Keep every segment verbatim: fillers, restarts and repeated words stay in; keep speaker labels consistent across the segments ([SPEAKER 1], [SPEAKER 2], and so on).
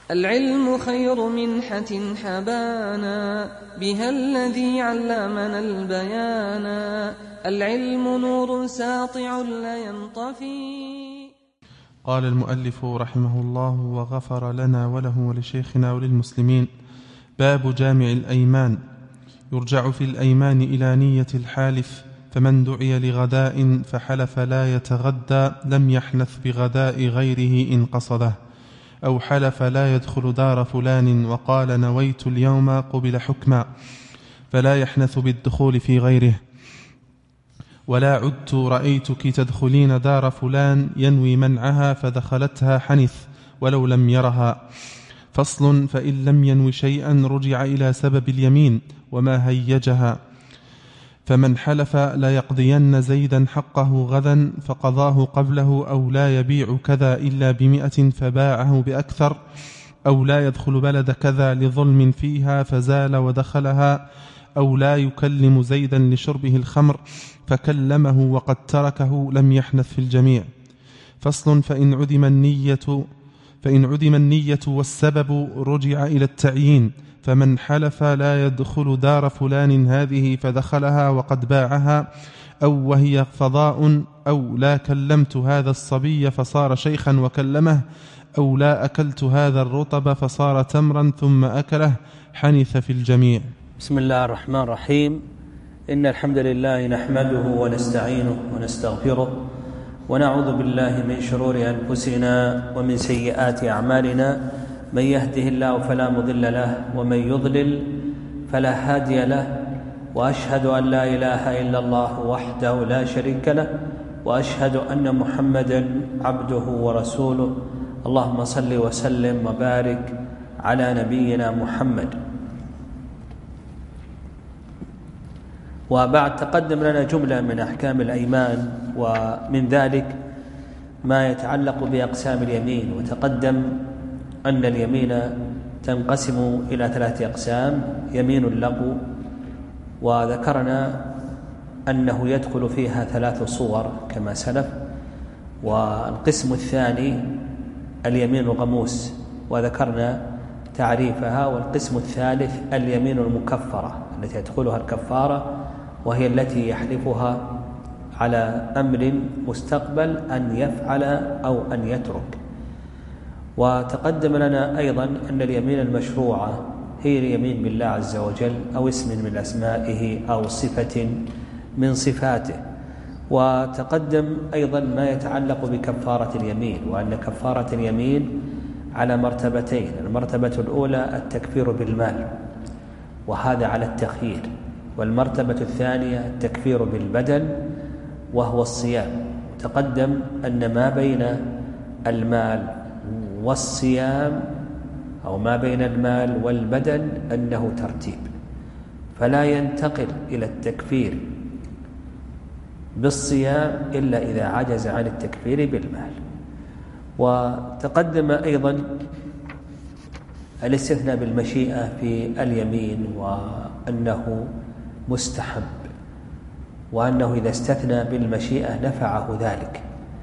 [SPEAKER 1] العلم خير منحة حبانا بها الذي علمنا البيانا، العلم نور ساطع لا ينطفي.
[SPEAKER 2] قال المؤلف رحمه الله وغفر لنا وله ولشيخنا وللمسلمين: باب جامع الأيمان. يرجع في الأيمان إلى نية الحالف، فمن دعي لغداء فحلف لا يتغدى لم يحنث بغداء غيره إن قصده، أو حلف لا يدخل دار فلان وقال نويت اليوم قبل حكما، فلا يحنث بالدخول في غيره. ولا عدت رأيتك تدخلين دار فلان ينوي منعها فدخلتها حنث ولو لم يرها. فصل: فإن لم ينوي شيئا رجع إلى سبب اليمين وما هيجها، فمن حلف لا يقضين زيدا حقه غدا فقضاه قبله، أو لا يبيع كذا إلا بمئة فباعه بأكثر، أو لا يدخل بلد كذا لظلم فيها فزال ودخلها، أو لا يكلم زيدا لشربه الخمر فكلمه وقد تركه لم يحنث في الجميع. فصل: فإن عدم النية فإن عدم النية والسبب رجع إلى التعيين، فمن حلف لا يدخل دار فلان هذه فدخلها وقد باعها، أو وهي فضاء، أو لا كلمت هذا الصبي فصار شيخا وكلمه، أو لا أكلت هذا الرطب فصار تمرا ثم أكله، حنث في الجميع.
[SPEAKER 3] بسم الله الرحمن الرحيم. إن الحمد لله نحمده ونستعينه ونستغفره، ونعوذ بالله من شرور أنفسنا ومن سيئات أعمالنا، من يهده الله فلا مضل له، ومن يضلل فلا هادي له، وأشهد أن لا إله إلا الله وحده لا شريك له، وأشهد أن محمدا عبده ورسوله. اللهم صل وسلم وبارك على نبينا محمد. وبعد، تقدم لنا جملة من أحكام الأيمان، ومن ذلك ما يتعلق بأقسام اليمين. وتقدم أن اليمين تنقسم إلى ثلاثة أقسام: يمين اللغو، وذكرنا أنه يدخل فيها ثلاث صور كما سلف. والقسم الثاني اليمين الغموس، وذكرنا تعريفها. والقسم الثالث اليمين المكفرة التي يدخلها الكفارة، وهي التي يحلفها على أمر مستقبل أن يفعل أو أن يترك. وتقدم لنا أيضا أن اليمين المشروعة هي اليمين بالله عز وجل، أو اسم من أسمائه أو صفة من صفاته. وتقدم أيضا ما يتعلق بكفارة اليمين، وأن كفارة اليمين على مرتبتين: المرتبة الأولى التكفير بالمال، وهذا على التخيير. والمرتبة الثانية التكفير بالبدن، وهو الصيام. تقدم أن ما بين المال والصيام، أو ما بين المال والبدن، أنه ترتيب، فلا ينتقل إلى التكفير بالصيام إلا إذا عجز عن التكفير بالمال. وتقدم أيضا الاستثناء بالمشيئة في اليمين، وأنه مستحب، وأنه إذا استثنى بالمشيئة نفعه ذلك.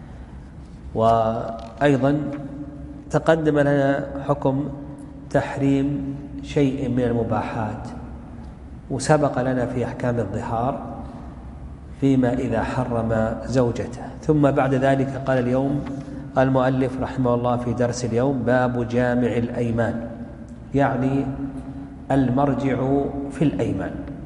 [SPEAKER 3] وأيضا تقدم لنا حكم تحريم شيء من المباحات، وسبق لنا في أحكام الظهار فيما إذا حرم زوجته. ثم بعد ذلك قال اليوم المؤلف رحمه الله في درس اليوم: باب جامع الأيمان، يعني المرجع في الأيمان.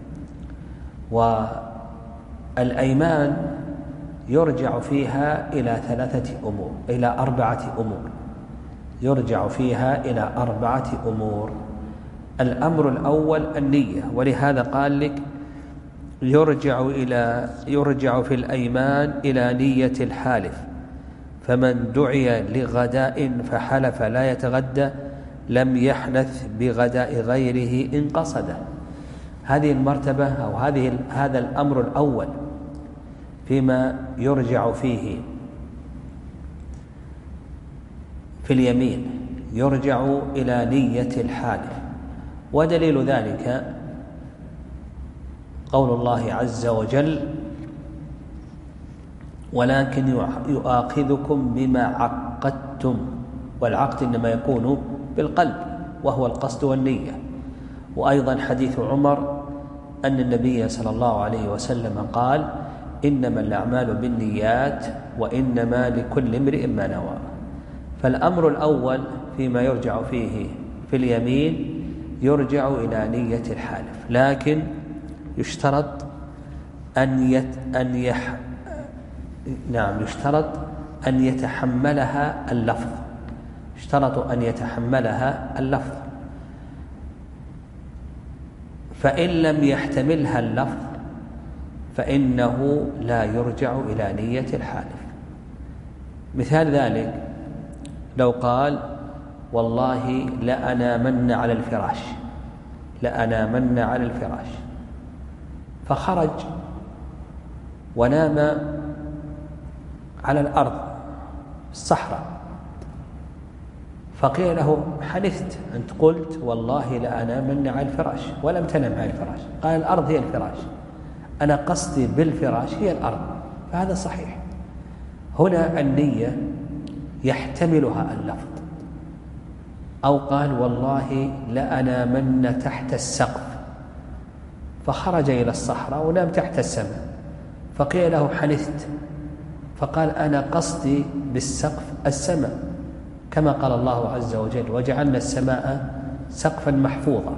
[SPEAKER 3] والأيمان يرجع فيها إلى ثلاثة أمور إلى أربعة أمور يرجع فيها إلى أربعة أمور. الأمر الأول النية، ولهذا قال لك يرجع إلى يرجع في الأيمان إلى نية الحالف، فمن دعي لغداء فحلف لا يتغدى لم يحنث بغداء غيره إن قصده. هذه المرتبة أو هذه هذا الأمر الأول فيما يرجع فيه في اليمين، يرجع إلى نية الحالف. ودليل ذلك قول الله عز وجل: ولكن يؤاخذكم بما عقدتم. والعقد إنما يكون بالقلب وهو القصد والنية. وأيضا حديث عمر أن النبي صلى الله عليه وسلم قال إنما الأعمال بالنيات وإنما لكل امرئ ما نوى. فالأمر الأول فيما يرجع فيه في اليمين يرجع إلى نية الحالف، لكن يشترط أن يت أن يح نعم يشترط أن يتحملها اللفظ يشترط أن يتحملها اللفظ فإن لم يحتملها اللفظ فإنه لا يرجع إلى نية الحالف. مثال ذلك لو قال والله لأنامن على الفراش لأنامن على الفراش فخرج ونام على الأرض الصحراء، فقيل له حنثت أنت قلت والله لأنامن على الفراش ولم تنم على الفراش، قال الأرض هي الفراش، أنا قصدي بالفراش هي الأرض، فهذا صحيح. هنا النية يحتملها اللفظ. أو قال والله لأنامن تحت السقف فخرج إلى الصحراء ونام تحت السماء، فقيل له حنثت فقال أنا قصدي بالسقف السماء، كما قال الله عز وجل وجعلنا السماء سقفا محفوظا.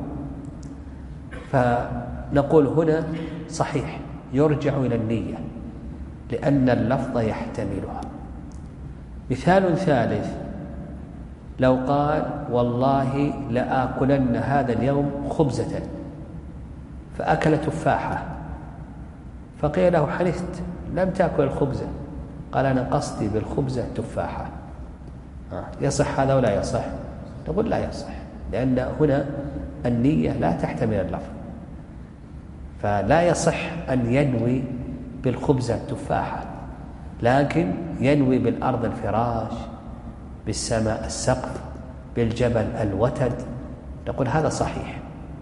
[SPEAKER 3] فنقول هنا صحيح يرجع إلى النية لأن اللفظ يحتملها. مثال ثالث لو قال والله لآكلن هذا اليوم خبزة فأكل تفاحة، فقيل له حنثت لم تأكل الخبزة، قال أنا قصدي بالخبزة تفاحة، يصح هذا ولا يصح؟ نقول لا يصح، لأن هنا النية لا تحتمل اللفظ، فلا يصح أن ينوي بالخبزة تفاحة، لكن ينوي بالأرض الفراش، بالسماء السقف، بالجبل الوتد، نقول هذا صحيح.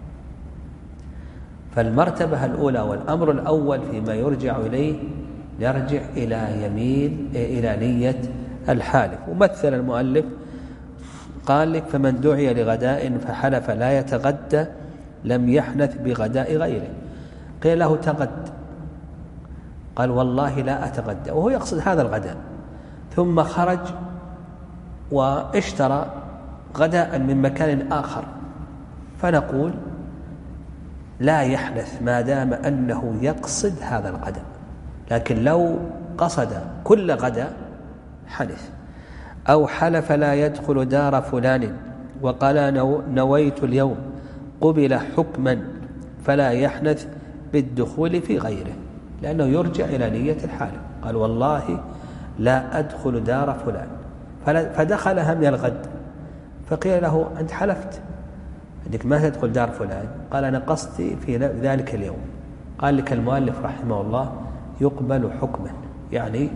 [SPEAKER 3] فالمرتبة الأولى والأمر الأول فيما يرجع إليه يرجع إلى يمين إلى نية الحالف. ومثل المؤلف قال لك فمن دعي لغداء فحلف لا يتغدى لم يحنث بغداء غيره. قيل له تغد، قال والله لا أتغدى، وهو يقصد هذا الغداء، ثم خرج واشترى غداء من مكان آخر، فنقول لا يحنث ما دام أنه يقصد هذا الغداء، لكن لو قصد كل غداء حنث. أو حلف لا يدخل دار فلان وقال نويت اليوم قبل حكما فلا يحنث بالدخول في غيره، لأنه يرجع إلى نية الحالف. قال والله لا أدخل دار فلان فدخلها من الغد، فقيل له أنت حلفت أنك ما تدخل دار فلان، قال أنا قصدي في ذلك اليوم. قال لك المؤلف رحمه الله يقبل حكما، يعني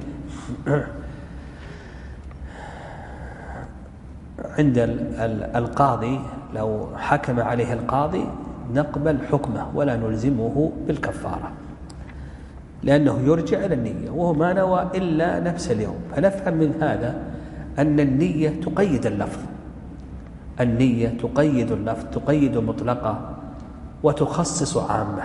[SPEAKER 3] عند القاضي لو حكم عليه القاضي نقبل حكمه ولا نلزمه بالكفارة، لأنه يرجع إلى النية وهو ما نوى إلا نفس اليوم. فنفهم من هذا أن النية تقيد اللفظ، النية تقيد اللفظ، تقيد مطلقة وتخصص عامة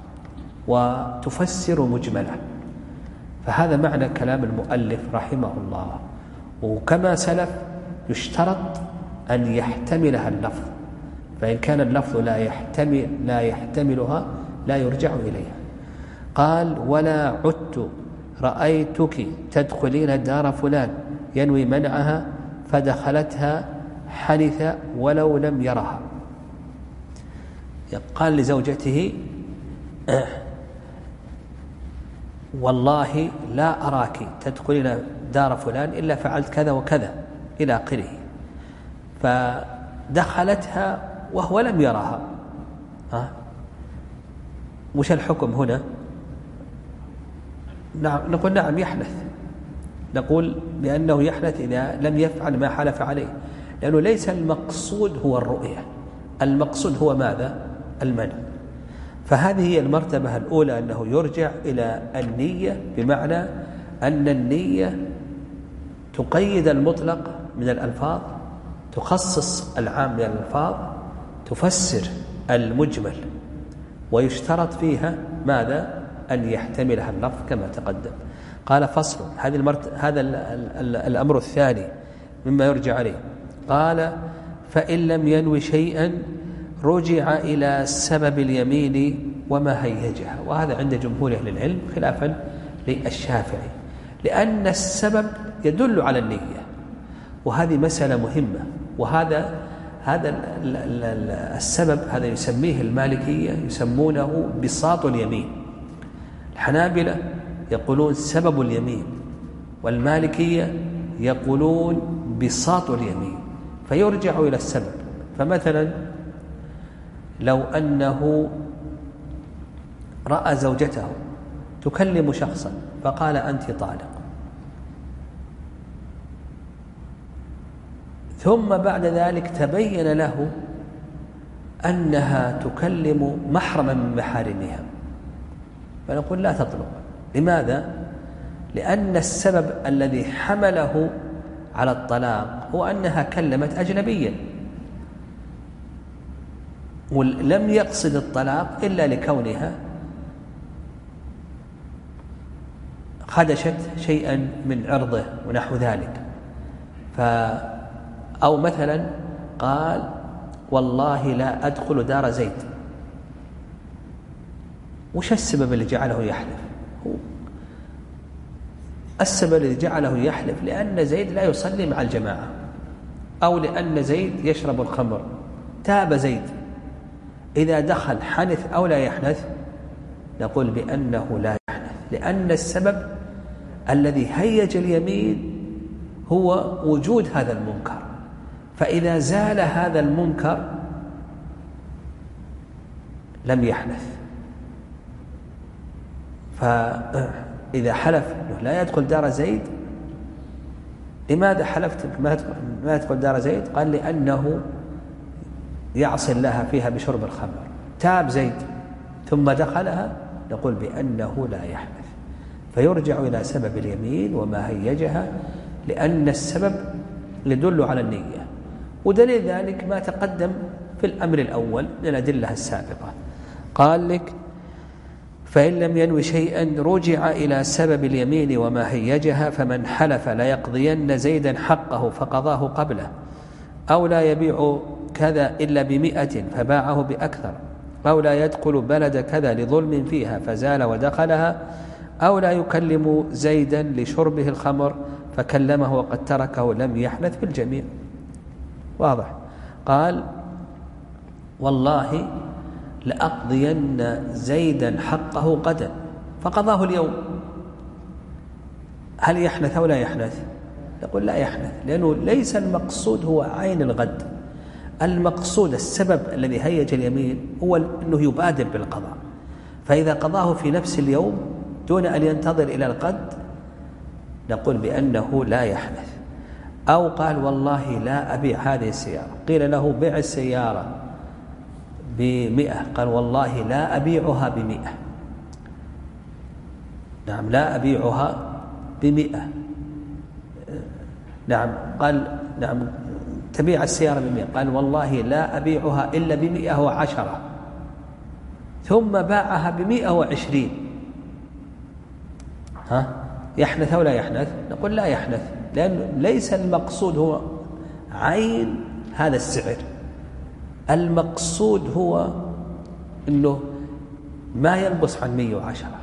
[SPEAKER 3] وتفسر مجملة. فهذا معنى كلام المؤلف رحمه الله. وكما سلف يشترط أن يحتملها اللفظ، فإن كان اللفظ لا يحتمل لا يحتملها لا يرجع إليها. قال ولا عدت رأيتك تدخلين دار فلان ينوي منعها فدخلتها حنث ولو لم يرها. قال لزوجته والله لا أراك تدخلين دار فلان إلا فعلت كذا وكذا إلى آخره، فدخلتها وهو لم يرها. ها وش الحكم هنا؟ نعم نقول نعم يحنث، نقول بأنه يحنث إذا لم يفعل ما حلف عليه، لأنه ليس المقصود هو الرؤية، المقصود هو ماذا؟ المنع. فهذه هي المرتبة الأولى، أنه يرجع إلى النية، بمعنى أن النية تقيد المطلق من الألفاظ، تخصص العام من الألفاظ، تفسر المجمل، ويشترط فيها ماذا؟ أن يحتملها اللفظ كما تقدم. قال فصل، هذه المرت... هذا ال... ال... الأمر الثاني مما يرجع عليه. قال فإن لم ينوي شيئا رجع إلى سبب اليمين وما هيجها، وهذا عند جمهور أهل العلم خلافا للشافعي، لأن السبب يدل على النية، وهذه مسألة مهمة. وهذا هذا السبب هذا يسميه المالكية يسمونه بساط اليمين. الحنابلة يقولون سبب اليمين، والمالكية يقولون بساط اليمين، فيرجع إلى السبب. فمثلا لو أنه رأى زوجته تكلم شخصا فقال أنت طالق، ثم بعد ذلك تبين له أنها تكلم محرما من محارمها، فنقول لا تطلق. لماذا؟ لأن السبب الذي حمله على الطلاق هو أنها كلمت أجنبيا، ولم يقصد الطلاق إلا لكونها خدشت شيئا من عرضه ونحو ذلك. ف أو مثلا قال والله لا أدخل دار زيد، وش السبب اللي جعله يحلف؟ السبب الذي جعله يحلف لأن زيد لا يصلي مع الجماعة، أو لأن زيد يشرب الخمر. تاب زيد، إذا دخل حنث أو لا يحنث؟ نقول بأنه لا يحنث، لأن السبب الذي هيج اليمين هو وجود هذا المنكر، فإذا زال هذا المنكر لم يحنث. فإذا حلف أنه لا يدخل دار زيد، لماذا حلفت ما يدخل دار زيد؟ قال لأنه يعصي الله فيها بشرب الخمر. تاب زيد ثم دخلها، نقول بأنه لا يحنث، فيرجع إلى سبب اليمين وما هيجها، لأن السبب يدل على النية. ودليل ذلك ما تقدم في الأمر الأول من الأدلة السابقة. قال لك فإن لم ينوي شيئا رجع إلى سبب اليمين وما هيجها، فمن حلف لا يقضين زيدا حقه فقضاه قبله، أو لا يبيع كذا إلا بمئة فباعه بأكثر، أو لا يدخل بلد كذا لظلم فيها فزال ودخلها، أو لا يكلم زيدا لشربه الخمر فكلمه وقد تركه لم يحنث بالجميع. واضح؟ قال والله لأقضين زيدا حقه غدا، فقضاه اليوم، هل يحنث أو لا يحنث؟ يقول لا يحنث، لأنه ليس المقصود هو عين الغد، المقصود السبب الذي هيج اليمين هو أنه يبادر بالقضاء، فإذا قضاه في نفس اليوم دون أن ينتظر إلى الغد نقول بأنه لا يحنث. أو قال والله لا أبيع هذه السيارة، قيل له بيع السيارة بمئة، قال والله لا أبيعها بمئة. نعم لا أبيعها بمئة. نعم قال نعم تبيع السيارة بمئة، قال والله لا أبيعها إلا بمئة وعشرة، ثم باعها بمئة وعشرين، ها يحنث أو لا يحنث؟ نقول لا يحنث، لأن ليس المقصود هو عين هذا السعر، المقصود هو أنه ما ينقص عن مئة وعشرة،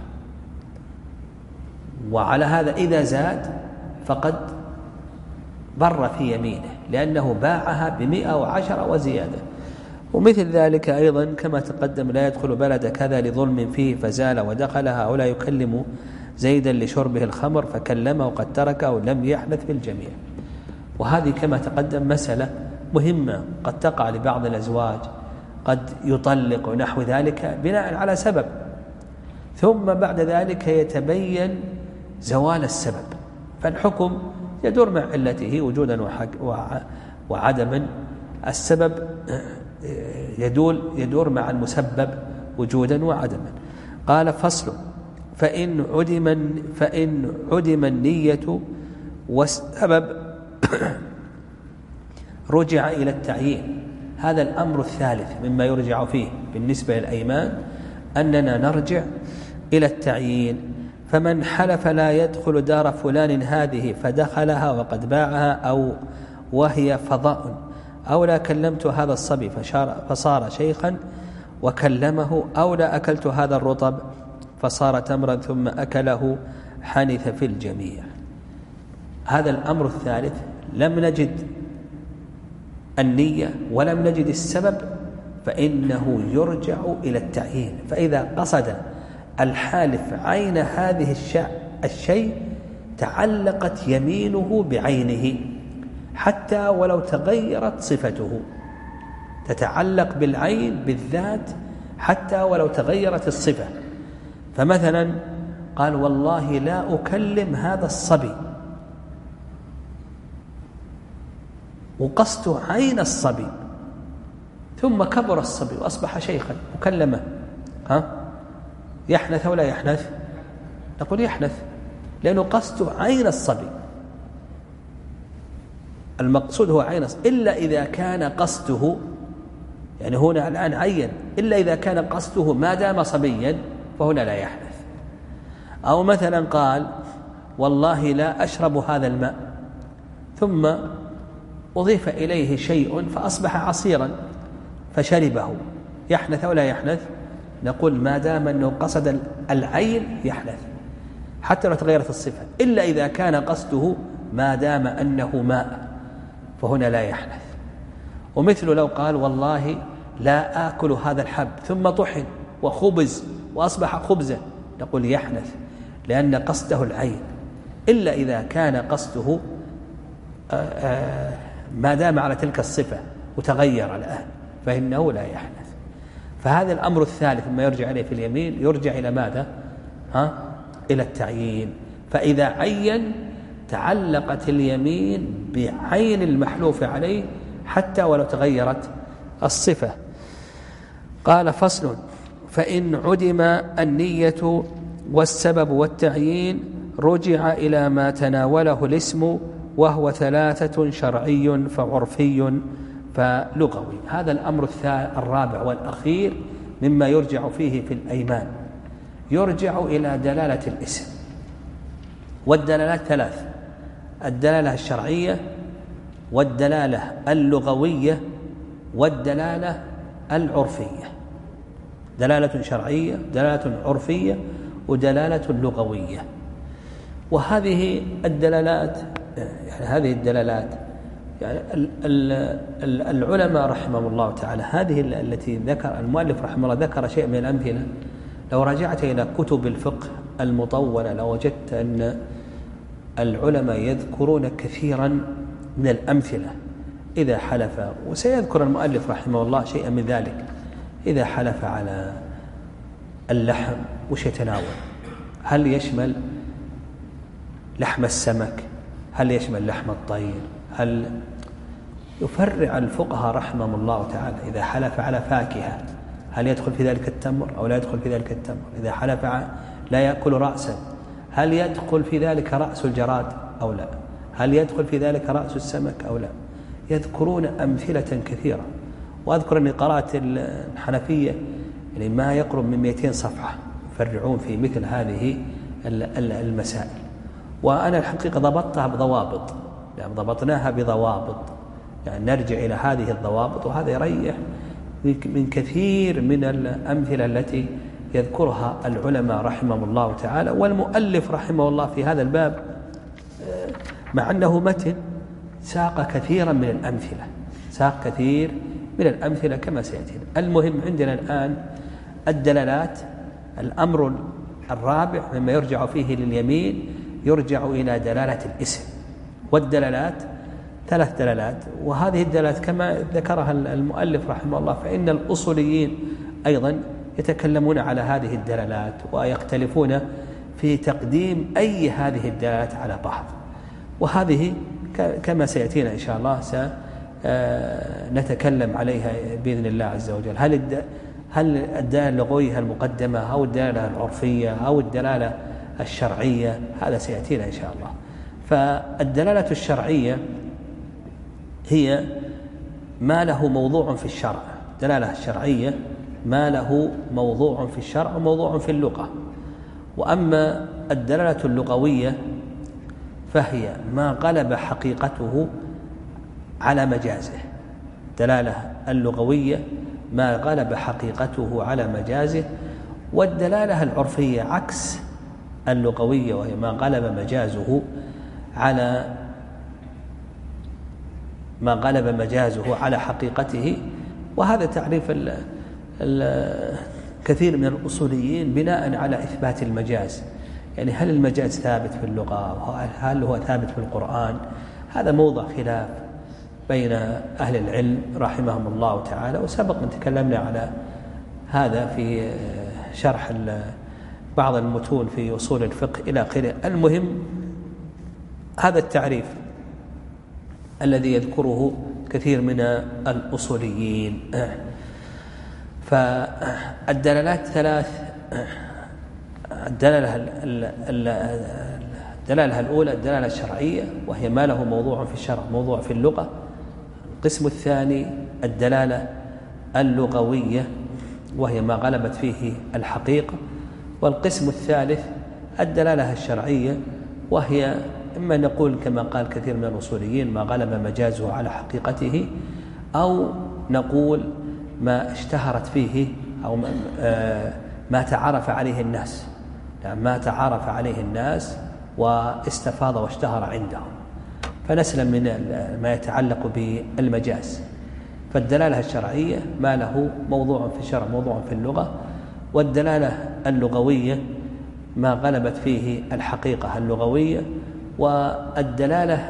[SPEAKER 3] وعلى هذا إذا زاد فقد بر في يمينه لأنه باعها بمئة وعشرة وزيادة. ومثل ذلك أيضا كما تقدم لا يدخل بلد كذا لظلم فيه فزال ودخلها، أو لا يكلم زيدا لشربه الخمر فكلمه وقد تركه لم يحنث بالجميع. وهذه كما تقدم مسألة مهمة قد تقع لبعض الأزواج، قد يطلق ونحو ذلك بناء على سبب، ثم بعد ذلك يتبين زوال السبب، فالحكم يدور مع علته وجودا وعدما، السبب يدور, يدور مع المسبب وجودا وعدما. قال فصل فإن عدم, فإن عدم النية والسبب رجع إلى التعيين. هذا الأمر الثالث مما يرجع فيه بالنسبة للأيمان، أننا نرجع إلى التعيين. فمن حلف لا يدخل دار فلان هذه فدخلها وقد باعها، أو وهي فضاء، أو لا كلمت هذا الصبي فصار شيخا وكلمه، أو لا أكلت هذا الرطب فصار تمرا ثم أكله، حنث في الجميع. هذا الأمر الثالث لم نجد النية ولم نجد السبب، فإنه يرجع إلى التعيين. فإذا قصد الحالف عين هذه الشيء تعلقت يمينه بعينه حتى ولو تغيرت صفته، تتعلق بالعين بالذات حتى ولو تغيرت الصفة. فمثلا قال والله لا أكلم هذا الصبي، وقصد عين الصبي، ثم كبر الصبي وأصبح شيخا وكلمه، ها يحنث ولا يحنث؟ نقول يحنث، لأنه قصد عين الصبي، المقصود هو عين الصبي، إلا إذا كان قصده، يعني هنا الآن عين، إلا إذا كان قصده ما دام صبيا فهنا لا يحنث. أو مثلا قال والله لا أشرب هذا الماء، ثم أضيف إليه شيء فأصبح عصيرا فشربه، يحنث ولا يحنث؟ نقول ما دام أنه قصد العين يحنث حتى لو تغيرت الصفة، إلا إذا كان قصده ما دام أنه ماء فهنا لا يحنث. ومثل لو قال والله لا آكل هذا الحب، ثم طحن وخبز وأصبح خبزا، نقول يحنث لأن قصده العين، إلا إذا كان قصده ما دام على تلك الصفة وتغير الآن فإنه لا يحنث. فهذا الأمر الثالث ما يرجع إليه في اليمين، يرجع إلى ماذا؟ ها؟ إلى التعيين. فإذا عين تعلقت اليمين بعين المحلوف عليه حتى ولو تغيرت الصفة. قال فصل: فإن عدم النية والسبب والتعيين رجع إلى ما تناوله الاسم، وهو ثلاثة: شرعي فعرفي فلغوي. هذا الأمر الرابع والأخير مما يرجع فيه في الأيمان، يرجع إلى دلالة الاسم. والدلالات ثلاث: الدلالة الشرعية، والدلالة اللغوية، والدلالة العرفية. دلالة شرعية، دلالة عرفية، ودلالة لغوية. وهذه الدلالات يعني هذه الدلالات يعني العلماء رحمهم الله تعالى، هذه التي ذكر المؤلف رحمه الله ذكر شيء من الأمثلة. لو رجعت إلى كتب الفقه المطولة لوجدت أن العلماء يذكرون كثيرا من الأمثلة إذا حلف، وسيذكر المؤلف رحمه الله شيئا من ذلك. إذا حلف على اللحم وش يتناول؟ هل يشمل لحم السمك؟ هل يشمل لحم الطير؟ هل يفرع الفقهاء رحمهم الله تعالى إذا حلف على فاكهة هل يدخل في ذلك التمر أو لا يدخل في ذلك التمر؟ إذا حلف لا يأكل رأسا هل يدخل في ذلك رأس الجراد أو لا؟ هل يدخل في ذلك رأس السمك أو لا؟ يذكرون أمثلة كثيرة. وأذكر أني قرأت الحنفية يعني ما يقرب من مئتين صفحة يفرعون في مثل هذه المسائل. وأنا الحقيقة ضبطتها بضوابط، يعني ضبطناها بضوابط، يعني نرجع إلى هذه الضوابط، وهذا يريح من كثير من الأمثلة التي يذكرها العلماء رحمهم الله تعالى. والمؤلف رحمه الله في هذا الباب مع أنه متن ساق كثيرا من الأمثلة، ساق كثير من الأمثلة كما سيأتينا. المهم عندنا الآن الدلالات. الأمر الرابع مما يرجع فيه لليمين يرجع إلى دلالة الاسم. والدلالات ثلاث دلالات، وهذه الدلالات كما ذكرها المؤلف رحمه الله فإن الأصوليين أيضا يتكلمون على هذه الدلالات ويختلفون في تقديم أي هذه الدلالات على بعض. وهذه كما سيأتينا إن شاء الله سنتكلم عليها بإذن الله عز وجل. هل هل الدلالة اللغوية المقدمة أو الدلالة العرفية أو الدلالة الشرعية؟ هذا سيأتينا إن شاء الله. فالدلالة الشرعية هي ما له موضوع في الشرع، الدلالة الشرعية ما له موضوع في الشرع وموضوع في اللغة. وأما الدلالة اللغوية فهي ما غلب حقيقته على مجازه. الدلالة اللغوية ما غلب حقيقته على مجازه، والدلالة العرفية عكس اللغوية وهي ما غلب مجازه على ما غلب مجازه على حقيقته. وهذا تعريف ال ال كثير من الأصوليين بناء على إثبات المجاز، يعني هل المجاز ثابت في اللغة هل هو ثابت في القرآن؟ هذا موضع خلاف بين أهل العلم رحمهم الله تعالى، وسبق أن تكلمنا على هذا في شرح بعض المتون في أصول الفقه إلى آخره. المهم هذا التعريف الذي يذكره كثير من الأصوليين. فالدلالات ثلاث، الدلالة الدلالة الأولى الدلالة الشرعية وهي ما له موضوع في الشرع موضوع في اللغة. القسم الثاني الدلالة اللغوية وهي ما غلبت فيه الحقيقة. والقسم الثالث الدلالة الشرعية وهي إما نقول كما قال كثير من الأصوليين ما غلب مجازه على حقيقته، أو نقول ما اشتهرت فيه أو ما تعرف عليه الناس، يعني ما تعرف عليه الناس واستفاض واشتهر عندهم، فنسلم من ما يتعلق بالمجاز. فالدلالة الشرعية ما له موضوع في الشرع موضوع في اللغة، والدلالة اللغوية ما غلبت فيه الحقيقة اللغوية، والدلالة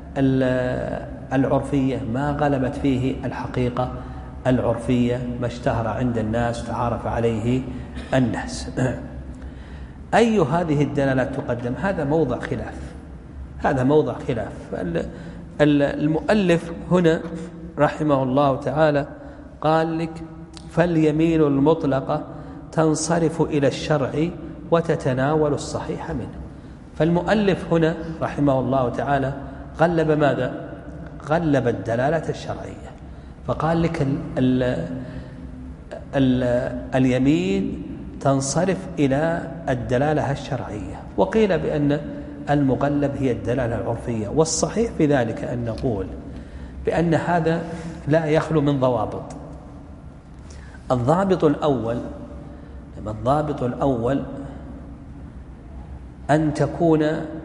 [SPEAKER 3] العرفية ما غلبت فيه الحقيقة العرفية، ما اشتهر عند الناس تعارف عليه الناس. أي هذه الدلالات تقدم؟ هذا موضع خلاف، هذا موضع خلاف. المؤلف هنا رحمه الله تعالى قال لك فاليمين المطلقة تنصرف إلى الشرع وتتناول الصحيح منه. فالمؤلف هنا رحمه الله تعالى غلب ماذا؟ غلب الدلالة الشرعية، فقال لك ال ال ال اليمين تنصرف إلى الدلالة الشرعية، وقيل بأن المغلب هي الدلالة العرفية. والصحيح في ذلك أن نقول بأن هذا لا يخلو من ضوابط. الضابط الأول الضابط الأول أن تكون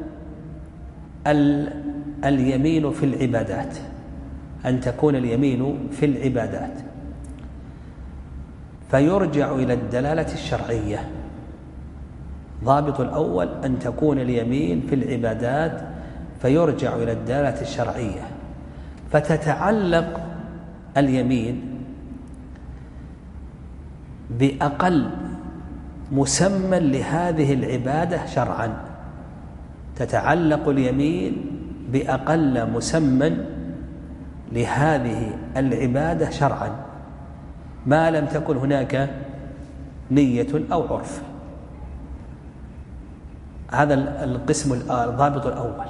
[SPEAKER 3] اليمين في العبادات، أن تكون اليمين في العبادات فيرجع إلى الدلالة الشرعية. ضابط الأول أن تكون اليمين في العبادات فيرجع إلى الدلالة الشرعية، فتتعلق اليمين بأقل مسمى لهذه العبادة شرعا، تتعلق اليمين بأقل مسمى لهذه العبادة شرعا ما لم تكن هناك نية أو عرف. هذا القسم الضابط الأول.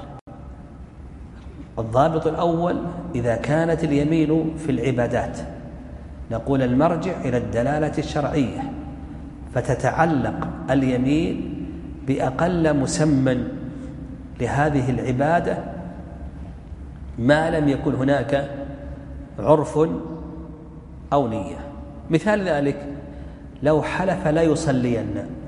[SPEAKER 3] الضابط الأول إذا كانت اليمين في العبادات نقول المرجع إلى الدلالة الشرعية، فتتعلق اليمين بأقل مسمى لهذه العبادة ما لم يكن هناك عرف أو نية. مثال ذلك لو حلف لا يصلين،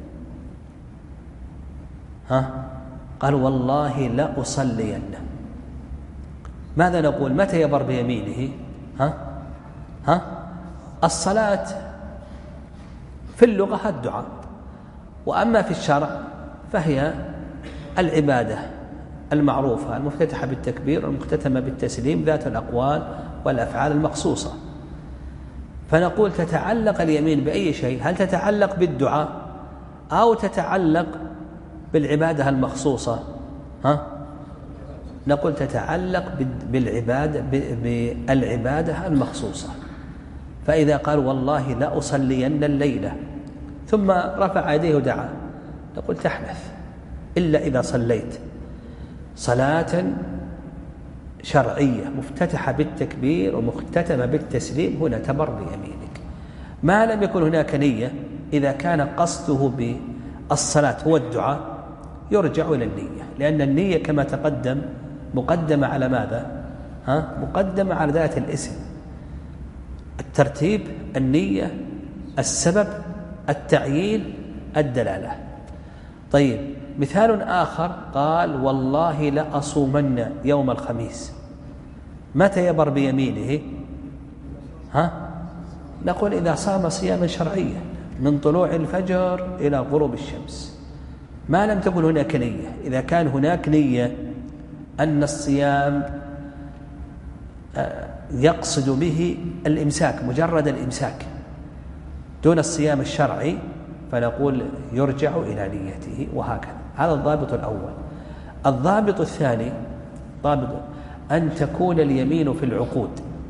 [SPEAKER 3] ها قال والله لا أصلين، ماذا نقول؟ متى يبر بيمينه؟ ها ها الصلاة في اللغة الدعاء، وأما في الشرع فهي العبادة المعروفة المفتتحة بالتكبير والمختتمة بالتسليم ذات الأقوال والأفعال المخصوصة. فنقول تتعلق اليمين بأي شيء؟ هل تتعلق بالدعاء أو تتعلق بالعبادة المخصوصة؟ ها نقول تتعلق بالعبادة بالعبادة المخصوصة. فإذا قال والله لا أصلين الليلة ثم رفع يديه ودعا، نقول تحنث إلا إذا صليت صلاة شرعية مفتتحة بالتكبير ومختتمة بالتسليم هنا تبر بيمينك. ما لم يكن هناك نية، إذا كان قصده بالصلاة هو الدعاء يرجع إلى النية، لأن النية كما تقدم مقدمة على ماذا؟ ها؟ مقدمة على ذات الاسم. الترتيب النية، السبب، التعيين، الدلالة. طيب مثال آخر قال والله لأصومن يوم الخميس، متى يبر بيمينه؟ ها؟ نقول إذا صام صياما شرعيا من طلوع الفجر إلى غروب الشمس، ما لم تكن هناك نية. إذا كان هناك نية أن الصيام يقصد به الإمساك، مجرد الإمساك دون الصيام الشرعي، فنقول يرجع إلى نيته، وهكذا. هذا الضابط الأول. الضابط الثاني ضابط أن تكون اليمين في العقود.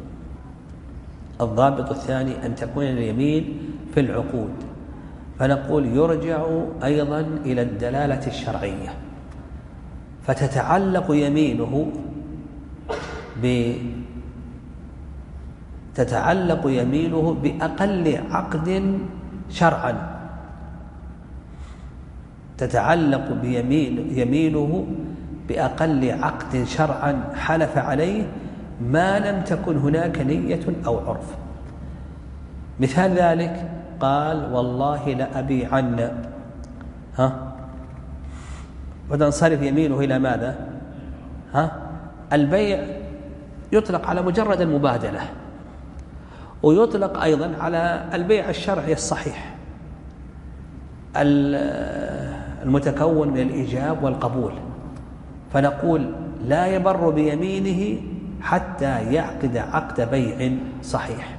[SPEAKER 3] الضابط الثاني أن تكون اليمين في العقود، فنقول يرجع أيضا إلى الدلالة الشرعية، فتتعلق يمينه ب تتعلق يمينه بأقل عقد شرعا، تتعلق بيمين يمينه بأقل عقد شرعا حلف عليه ما لم تكن هناك نية أو عرف. مثال ذلك قال والله لأبيعن، ها، وتنصرف يمينه إلى ماذا؟ ها؟ البيع يطلق على مجرد المبادلة، ويطلق أيضا على البيع الشرعي الصحيح المتكون من الإيجاب والقبول، فنقول لا يبر بيمينه حتى يعقد عقد بيع صحيح.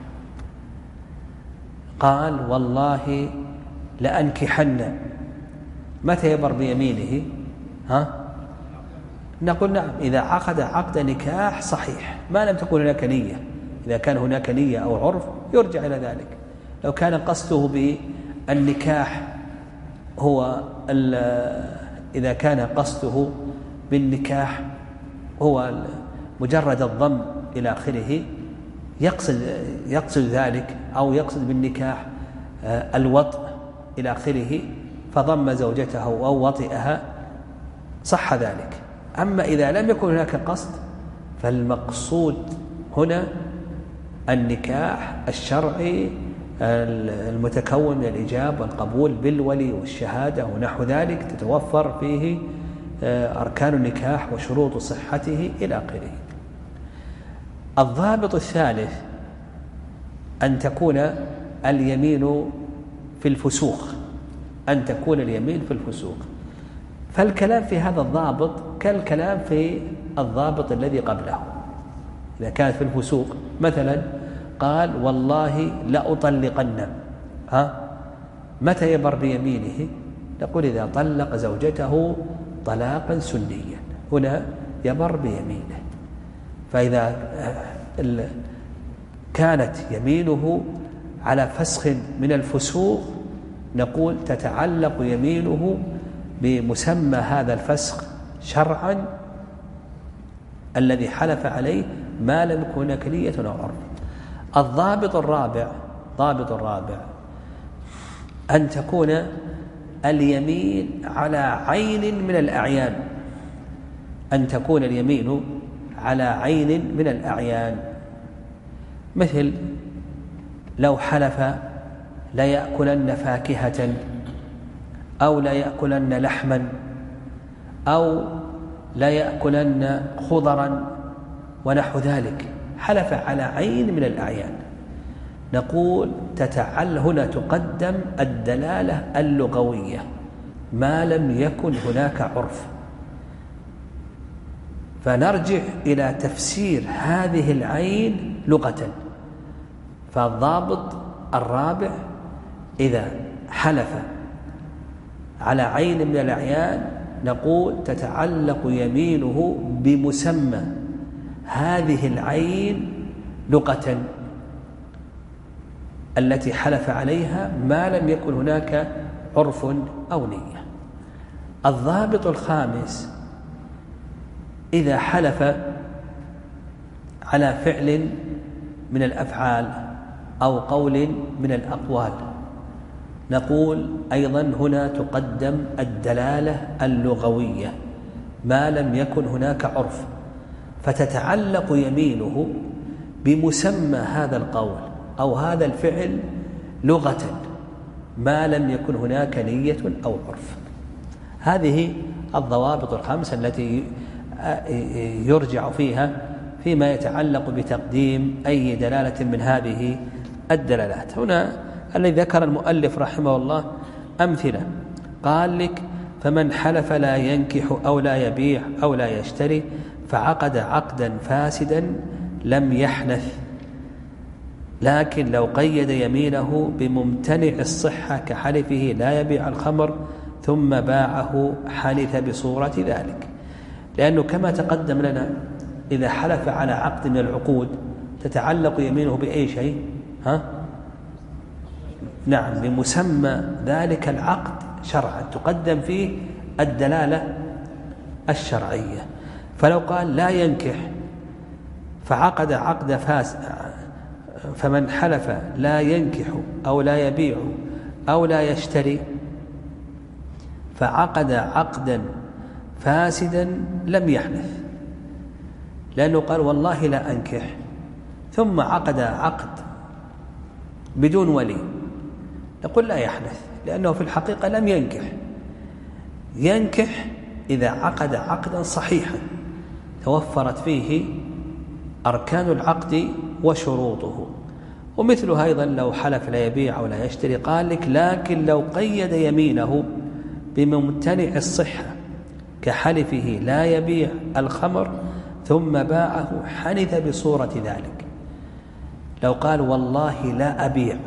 [SPEAKER 3] قال والله لأنكحن، متى يبر بيمينه؟ ها؟ نقول نعم إذا عقد عقد نكاح صحيح ما لم تكن هناك نية. إذا كان هناك نية أو عرف يرجع إلى ذلك. لو كان قصده بالنكاح هو إذا كان قصده بالنكاح هو مجرد الضم إلى آخره، يقصد يقصد ذلك، أو يقصد بالنكاح الوطء إلى آخره، فضم زوجته أو وطئها، صح ذلك. أما إذا لم يكن هناك قصد فالمقصود هنا النكاح الشرعي المتكون من الإيجاب والقبول بالولي والشهادة ونحو ذلك، تتوفر فيه أركان النكاح وشروط صحته إلى آخره. الضابط الثالث أن تكون اليمين في الفسوق، أن تكون اليمين في الفسوق. فالكلام في هذا الضابط كالكلام في الضابط الذي قبله. إذا كانت في الفسوق مثلا قال والله لأطلقن، ها، متى يبر بيمينه؟ نقول إذا طلق زوجته طلاقا سنيا، هنا يبر بيمينه. فإذا كانت يمينه على فسخ من الفسوق نقول تتعلق يمينه بمسمى هذا الفسخ شرعا الذي حلف عليه ما لم يكن هناك نية أو عرف. الضابط الرابع ضابط الرابع أن تكون اليمين على عين من الأعيان، أن تكون اليمين على عين من الأعيان، مثل لو حلف لا يأكلن فاكهة أو لا يأكلن لحما أو لا يأكلن خضرا ونحو ذلك، حلف على عين من الأعيان، نقول تتعل هنا تقدم الدلالة اللغوية ما لم يكن هناك عرف. فنرجع إلى تفسير هذه العين لغة. فالضابط الرابع إذا حلف على عين من الأعيان نقول تتعلق يمينه بمسمى هذه العين لغة التي حلف عليها ما لم يكن هناك عرف أو نية. الضابط الخامس إذا حلف على فعل من الأفعال أو قول من الأقوال، نقول أيضا هنا تقدم الدلالة اللغوية ما لم يكن هناك عرف، فتتعلق يمينه بمسمى هذا القول أو هذا الفعل لغة ما لم يكن هناك نية أو عرف. هذه الضوابط الخمسة التي يرجع فيها فيما يتعلق بتقديم أي دلالة من هذه الدلالات. هنا الذي ذكر المؤلف رحمه الله أمثلة، قال لك: فمن حلف لا ينكح أو لا يبيع أو لا يشتري فعقد عقدا فاسدا لم يحنث، لكن لو قيد يمينه بممتنع الصحة كحلفه لا يبيع الخمر ثم باعه حنث بصورة ذلك. لأنه كما تقدم لنا إذا حلف على عقد من العقود تتعلق يمينه بأي شيء؟ ها؟ نعم، بمسمى ذلك العقد شرعا تقدم فيه الدلالة الشرعية. فلو قال لا ينكح فعقد عقد فاسد، فمن حلف لا ينكح أو لا يبيع أو لا يشتري فعقد عقدا فاسدا لم يحنث، لأنه قال والله لا أنكح ثم عقد عقد بدون ولي، نقول لا يحنث، لأنه في الحقيقة لم ينكح. ينكح إذا عقد عقدا صحيحا توفرت فيه أركان العقد وشروطه. ومثله أيضا لو حلف لا يبيع أو لا يشتري قال لك: لكن لو قيد يمينه بممتنع الصحة كحلفه لا يبيع الخمر ثم باعه حنث بصورة ذلك. لو قال والله لا أبيع،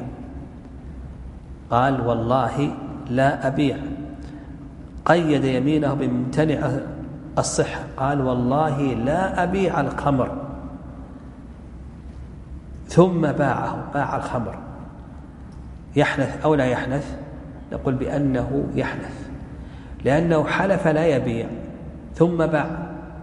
[SPEAKER 3] قال والله لا أبيع، قيد يمينه بممتنع الصحة، قال والله لا أبيع الخمر ثم باعه باع الخمر، يحنث أو لا يحنث؟ نقول بأنه يحنث، لأنه حلف لا يبيع ثم باع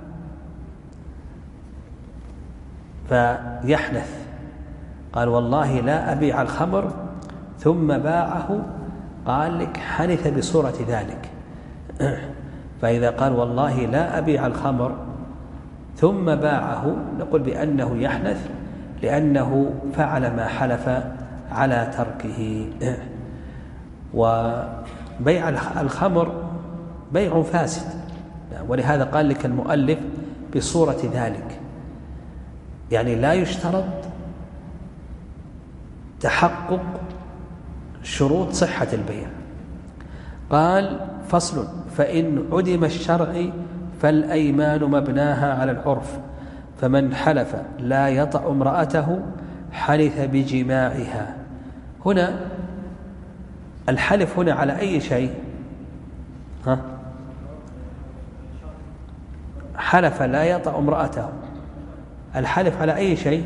[SPEAKER 3] فيحنث. قال والله لا أبيع الخمر ثم باعه، قال لك حنث بصورة ذلك. فإذا قال والله لا أبيع الخمر ثم باعه نقول بأنه يحنث، لأنه فعل ما حلف على تركه. وبيع الخمر بيع فاسد، ولهذا قال لك المؤلف بصورة ذلك، يعني لا يشترط تحقق شروط صحة البيع. قال: فصل: فإن عدم الشرع فالأيمان مبناها على العرف، فمن حلف لا يطع امرأته حلف بجماعها. هنا الحلف هنا على أي شيء؟ ها؟ حلف لا يطع امرأته، الحلف على أي شيء؟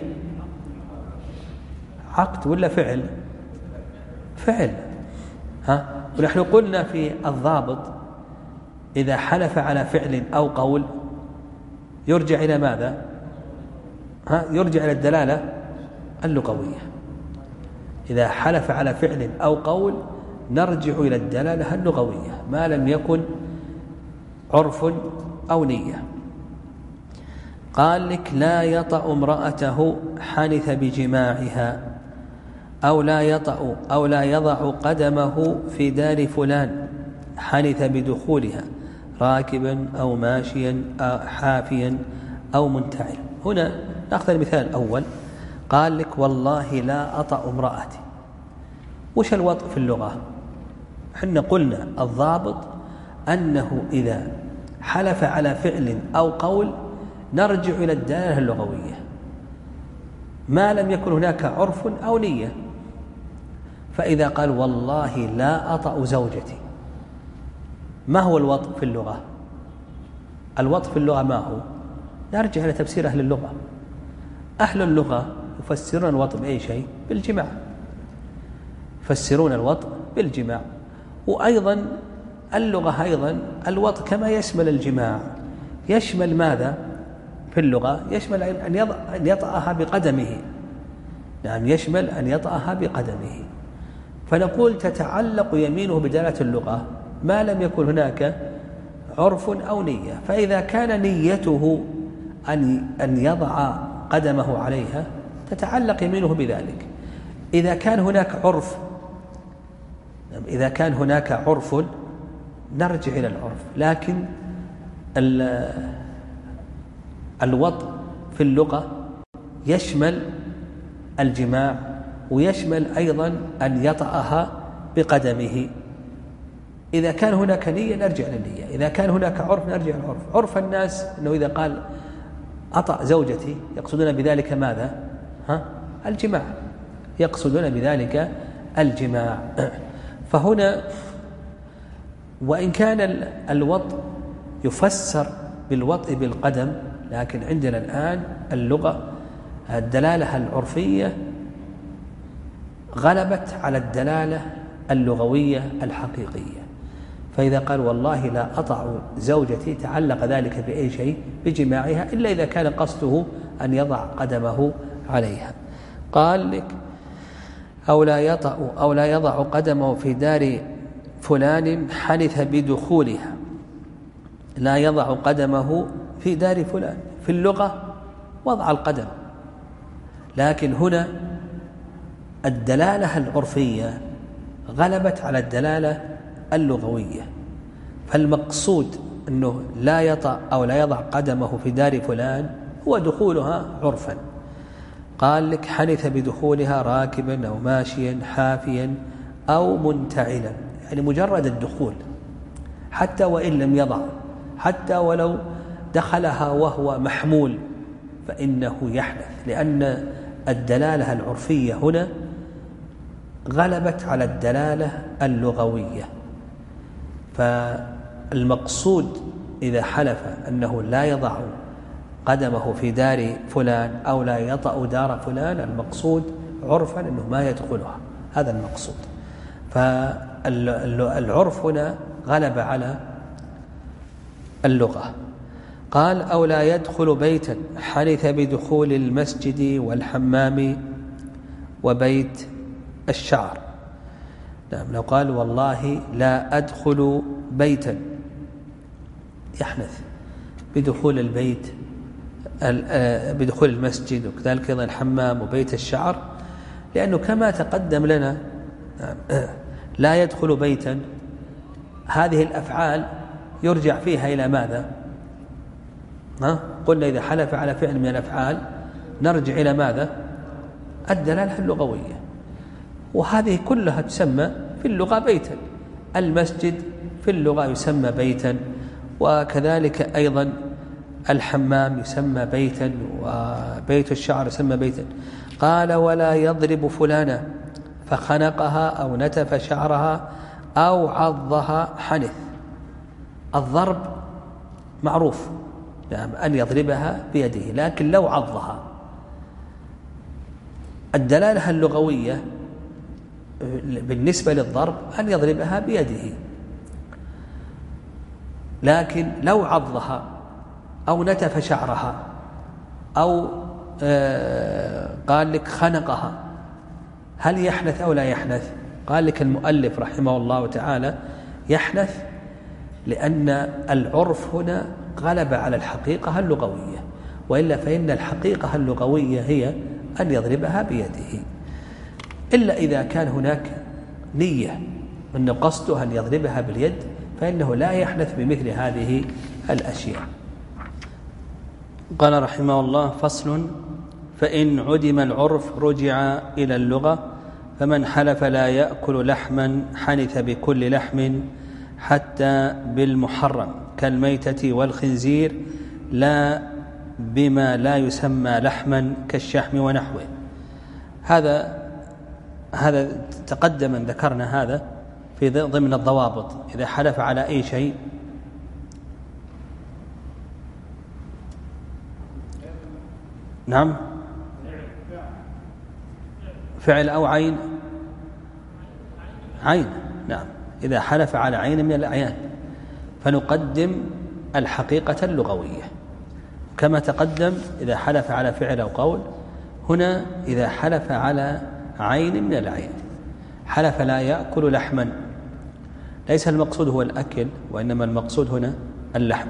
[SPEAKER 3] عقد ولا فعل؟ فعل. ها؟ ونحن قلنا في الضابط إذا حلف على فعل أو قول يرجع إلى ماذا؟ ها؟ يرجع إلى الدلالة اللغوية. إذا حلف على فعل أو قول نرجع إلى الدلالة اللغوية ما لم يكن عرف أو نية. قال لك: لا يطأ امرأته حنث بجماعها، أو لا يطأ أو لا يضع قدمه في دار فلان حنث بدخولها راكبا أو ماشيا أو حافيا أو منتعل. هنا نأخذ المثال الأول، قال لك: والله لا أطأ امرأتي. وش الوطء في اللغة؟ حنا قلنا الضابط أنه إذا حلف على فعل أو قول نرجع إلى الدلالة اللغوية ما لم يكن هناك عرف أو نية. فإذا قال والله لا أطأ زوجتي، ما هو الوطء في اللغة؟ الوطء في اللغة ما هو؟ نرجع إلى تفسير أهل اللغة. أهل اللغة يفسرون الوطء بأي شيء؟ بالجماع، يفسرون الوطء بالجماع. وأيضا اللغة أيضا الوطء كما يشمل الجماع يشمل ماذا؟ في اللغة يشمل أن يضع أن يطأها بقدمه. نعم يشمل أن يطأها بقدمه. فنقول تتعلق يمينه بدلالة اللغة ما لم يكن هناك عرف أو نية. فإذا كان نيته أن أن يضع قدمه عليها تتعلق يمينه بذلك. إذا كان هناك عرف إذا كان هناك عرف نرجع إلى العرف. لكن الوطء في اللغة يشمل الجماع ويشمل أيضا أن يطأها بقدمه. إذا كان هناك نية نرجع للنية، إذا كان هناك عرف نرجع للعرف. عرف الناس أنه إذا قال أطأ زوجتي يقصدون بذلك ماذا؟ ها؟ الجماع، يقصدون بذلك الجماع. فهنا وإن كان الوطء يفسر بالوطء بالقدم، لكن عندنا الآن اللغة الدلالة العرفية غلبت على الدلالة اللغوية الحقيقية. فإذا قال والله لا أطع زوجتي تعلق ذلك بأي شيء بجماعها إلا إذا كان قصده أن يضع قدمه عليها. قال لك أو لا يطأ أو لا يضع قدمه في دار فلان حنث بدخولها. لا يضع قدمه في دار فلان في اللغة وضع القدم، لكن هنا الدلالة العرفية غلبت على الدلالة اللغوية. فالمقصود أنه لا يطأ أو لا يضع قدمه في دار فلان هو دخولها عرفا. قال لك حنث بدخولها راكبا أو ماشيا حافيا أو منتعلا، يعني مجرد الدخول حتى وإن لم يضع، حتى ولو دخلها وهو محمول فإنه يحدث، لأن الدلالة العرفية هنا غلبت على الدلالة اللغوية. فالمقصود إذا حلف أنه لا يضع قدمه في دار فلان أو لا يطأ دار فلان، المقصود عرفا أنه ما يدخلها، هذا المقصود. فالعرف هنا غلب على اللغة. قال أو لا يدخل بيتا حنث بدخول المسجد والحمام وبيت الشعر. نعم لو قال والله لا أدخل بيتا يحنث بدخول البيت بدخول المسجد وكذلك أيضا الحمام وبيت الشعر، لأنه كما تقدم لنا لا يدخل بيتا هذه الأفعال يرجع فيها إلى ماذا؟ ها؟ قلنا إذا حلف على فعل من الأفعال نرجع إلى ماذا؟ الدلالة اللغوية، وهذه كلها تسمى في اللغة بيتا. المسجد في اللغة يسمى بيتا، وكذلك أيضا الحمام يسمى بيتا، وبيت الشعر يسمى بيتا. قال ولا يضرب فلانا فخنقها أو نتف شعرها أو عضها حنث. الضرب معروف، نعم أن يضربها بيده، لكن لو عضها الدلالة اللغوية بالنسبة للضرب أن يضربها بيده، لكن لو عضها أو نتف شعرها أو آه قال لك خنقها هل يحنث أو لا يحنث؟ قال لك المؤلف رحمه الله تعالى يحنث، لأن العرف هنا غلب على الحقيقة اللغوية، وإلا فإن الحقيقة اللغوية هي أن يضربها بيده، إلا إذا كان هناك نية أن قصده أن يضربها باليد فإنه لا يحنث بمثل هذه الأشياء. قال رحمه الله فصل: فإن عدم العرف رجع إلى اللغة، فمن حلف لا يأكل لحما حنث بكل لحم حتى بالمحرم كالميتة والخنزير، لا بما لا يسمى لحما كالشحم ونحوه. هذا هذا تقدم أن ذكرنا هذا في ضمن الضوابط. إذا حلف على أي شيء نعم فعل أو عين عين نعم إذا حلف على عين من الأعيان فنقدم الحقيقة اللغوية، وكما تقدم إذا حلف على فعل أو قول، هنا إذا حلف على عين من الأعيان. حلف لا يأكل لحما، ليس المقصود هو الأكل، وإنما المقصود هنا اللحم.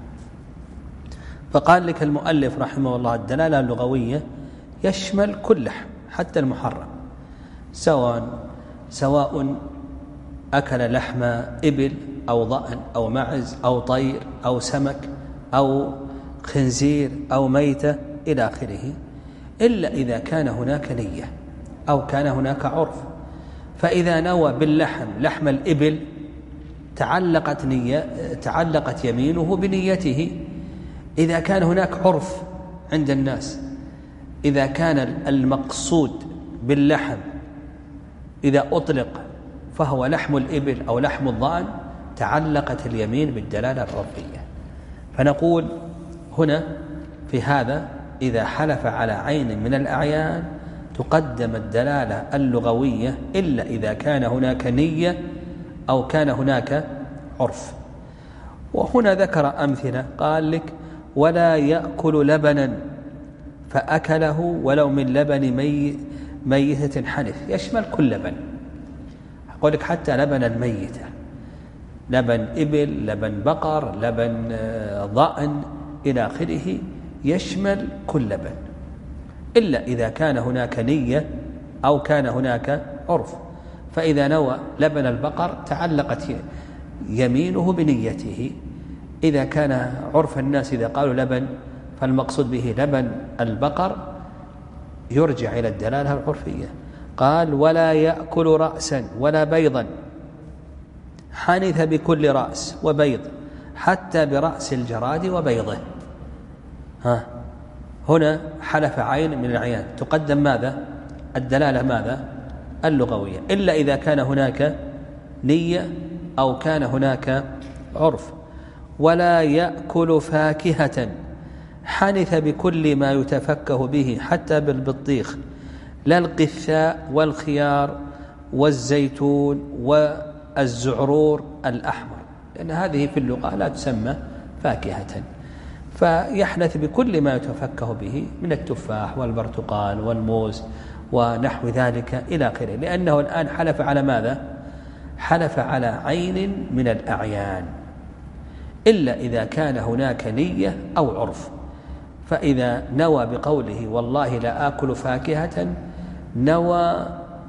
[SPEAKER 3] فقال لك المؤلف رحمه الله الدلالة اللغوية يشمل كل لحم حتى المحرم، سواء سواء أكل لحم إبل أو ضأن أو معز أو طير أو سمك أو خنزير أو ميتة إلى آخره، إلا إذا كان هناك نية أو كان هناك عرف. فإذا نوى باللحم لحم الإبل تعلقت نية تعلقت يمينه بنيته. إذا كان هناك عرف عند الناس، إذا كان المقصود باللحم إذا أطلق فهو لحم الإبل أو لحم الضأن، تعلقت اليمين بالدلالة العرفية. فنقول هنا في هذا إذا حلف على عين من الأعيان تقدم الدلالة اللغوية، إلا إذا كان هناك نية أو كان هناك عرف. وهنا ذكر أمثلة، قال لك ولا يأكل لبنا فأكله ولو من لبن مي ميتة حنث، يشمل كل لبن. أقول لك حتى لبن الميتة، لبن إبل، لبن بقر، لبن ضأن إلى آخره، يشمل كل لبن، إلا إذا كان هناك نية أو كان هناك عرف. فإذا نوى لبن البقر تعلقت يمينه بنيته. إذا كان عرف الناس إذا قالوا لبن فالمقصود به لبن البقر، يرجع إلى الدلالة العرفية. قال ولا يأكل رأسا ولا بيضا، حنث بكل رأس وبيض حتى برأس الجراد وبيضه. ها هنا حلف عين من العيان، تقدم ماذا؟ الدلالة ماذا؟ اللغوية، إلا إذا كان هناك نية أو كان هناك عرف. ولا يأكل فاكهة، حنث بكل ما يتفكه به حتى بالبطيخ، لا القثاء والخيار والزيتون والزعرور الأحمر، لأن هذه في اللغة لا تسمى فاكهة. فيحنث بكل ما يتفكه به من التفاح والبرتقال والموز ونحو ذلك إلى آخره، لأنه الآن حلف على ماذا؟ حلف على عين من الأعيان، إلا إذا كان هناك نية أو عرف. فإذا نوى بقوله والله لا آكل فاكهة، نوى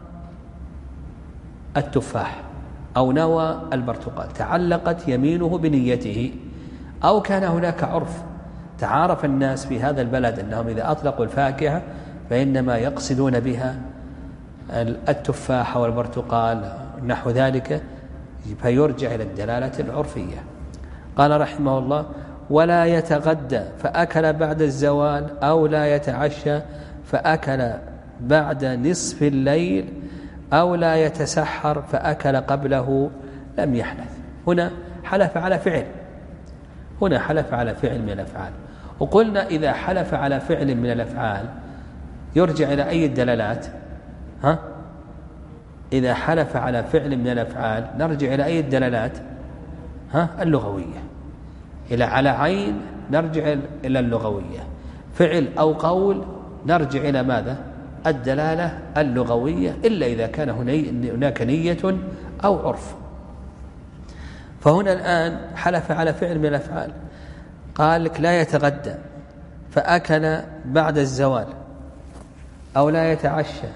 [SPEAKER 3] التفاح أو نوى البرتقال، تعلقت يمينه بنيته. أو كان هناك عرف، تعارف الناس في هذا البلد أنهم إذا أطلقوا الفاكهة فإنما يقصدون بها التفاح والبرتقال نحو ذلك، فيرجع إلى الدلالة العرفية. قال رحمه الله ولا يتغدى فأكل بعد الزوال، أو لا يتعشى فأكل بعد نصف الليل، أو لا يتسحر فأكل قبله لم يحنث. هنا حلف على فعل، هنا حلف على فعل من الأفعال. وقلنا إذا حلف على فعل من الأفعال يرجع إلى أي الدلالات؟ ها؟ إذا حلف على فعل من الأفعال نرجع إلى أي الدلالات؟ ها؟ اللغوية. إلى على عين نرجع إلى اللغوية، فعل أو قول نرجع إلى ماذا؟ الدلالة اللغوية، إلا إذا كان هناك نية أو عرف. فهنا الآن حلف على فعل من الأفعال، قال لك لا يتغدى فأكل بعد الزوال، أو لا يتعشى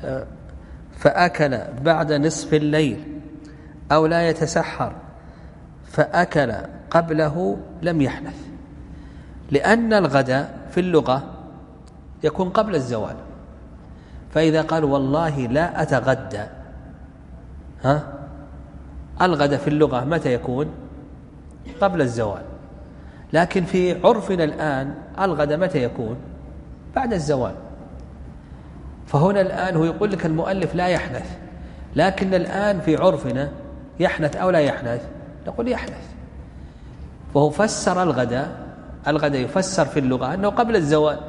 [SPEAKER 3] فأكل بعد نصف الليل، أو لا يتسحر فأكل قبله لم يحنث. لأن الغداء في اللغة يكون قبل الزوال، فإذا قال والله لا أتغدى، ها الغداء في اللغة متى يكون؟ قبل الزوال. لكن في عرفنا الآن الغداء متى يكون؟ بعد الزوال. فهنا الآن هو يقول لك المؤلف لا يحنث، لكن الآن في عرفنا يحنث أو لا يحنث؟ نقول يحنث. فهو فسر الغداء، الغداء يفسر في اللغة أنه قبل الزوال،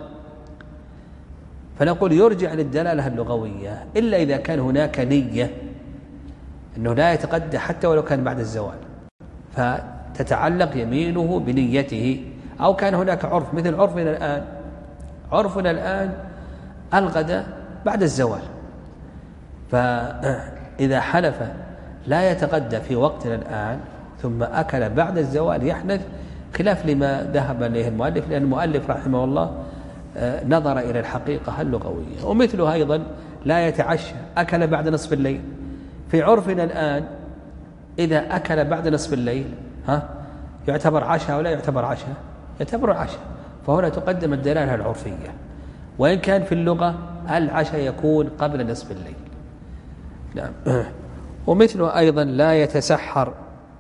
[SPEAKER 3] فنقول يرجع للدلالة اللغوية، إلا إذا كان هناك نية أنه لا يتغدى حتى ولو كان بعد الزوال، فتتعلق يمينه بنيته أو كان هناك عرف مثل عرفنا الآن. عرفنا الآن الغد بعد الزوال، فإذا حلف لا يتغدى في وقتنا الآن ثم أكل بعد الزوال يحنث، خلاف لما ذهب إليه المؤلف، لأن المؤلف رحمه الله نظر إلى الحقيقة اللغوية. ومثله أيضا لا يتعشى، أكل بعد نصف الليل. في عرفنا الآن إذا أكل بعد نصف الليل ها يعتبر عشاء ولا يعتبر عشاء؟ يعتبر عشاء. فهنا تقدم الدلالة العرفية، وإن كان في اللغة العشاء يكون قبل نصف الليل. نعم. ومثله أيضا لا يتسحر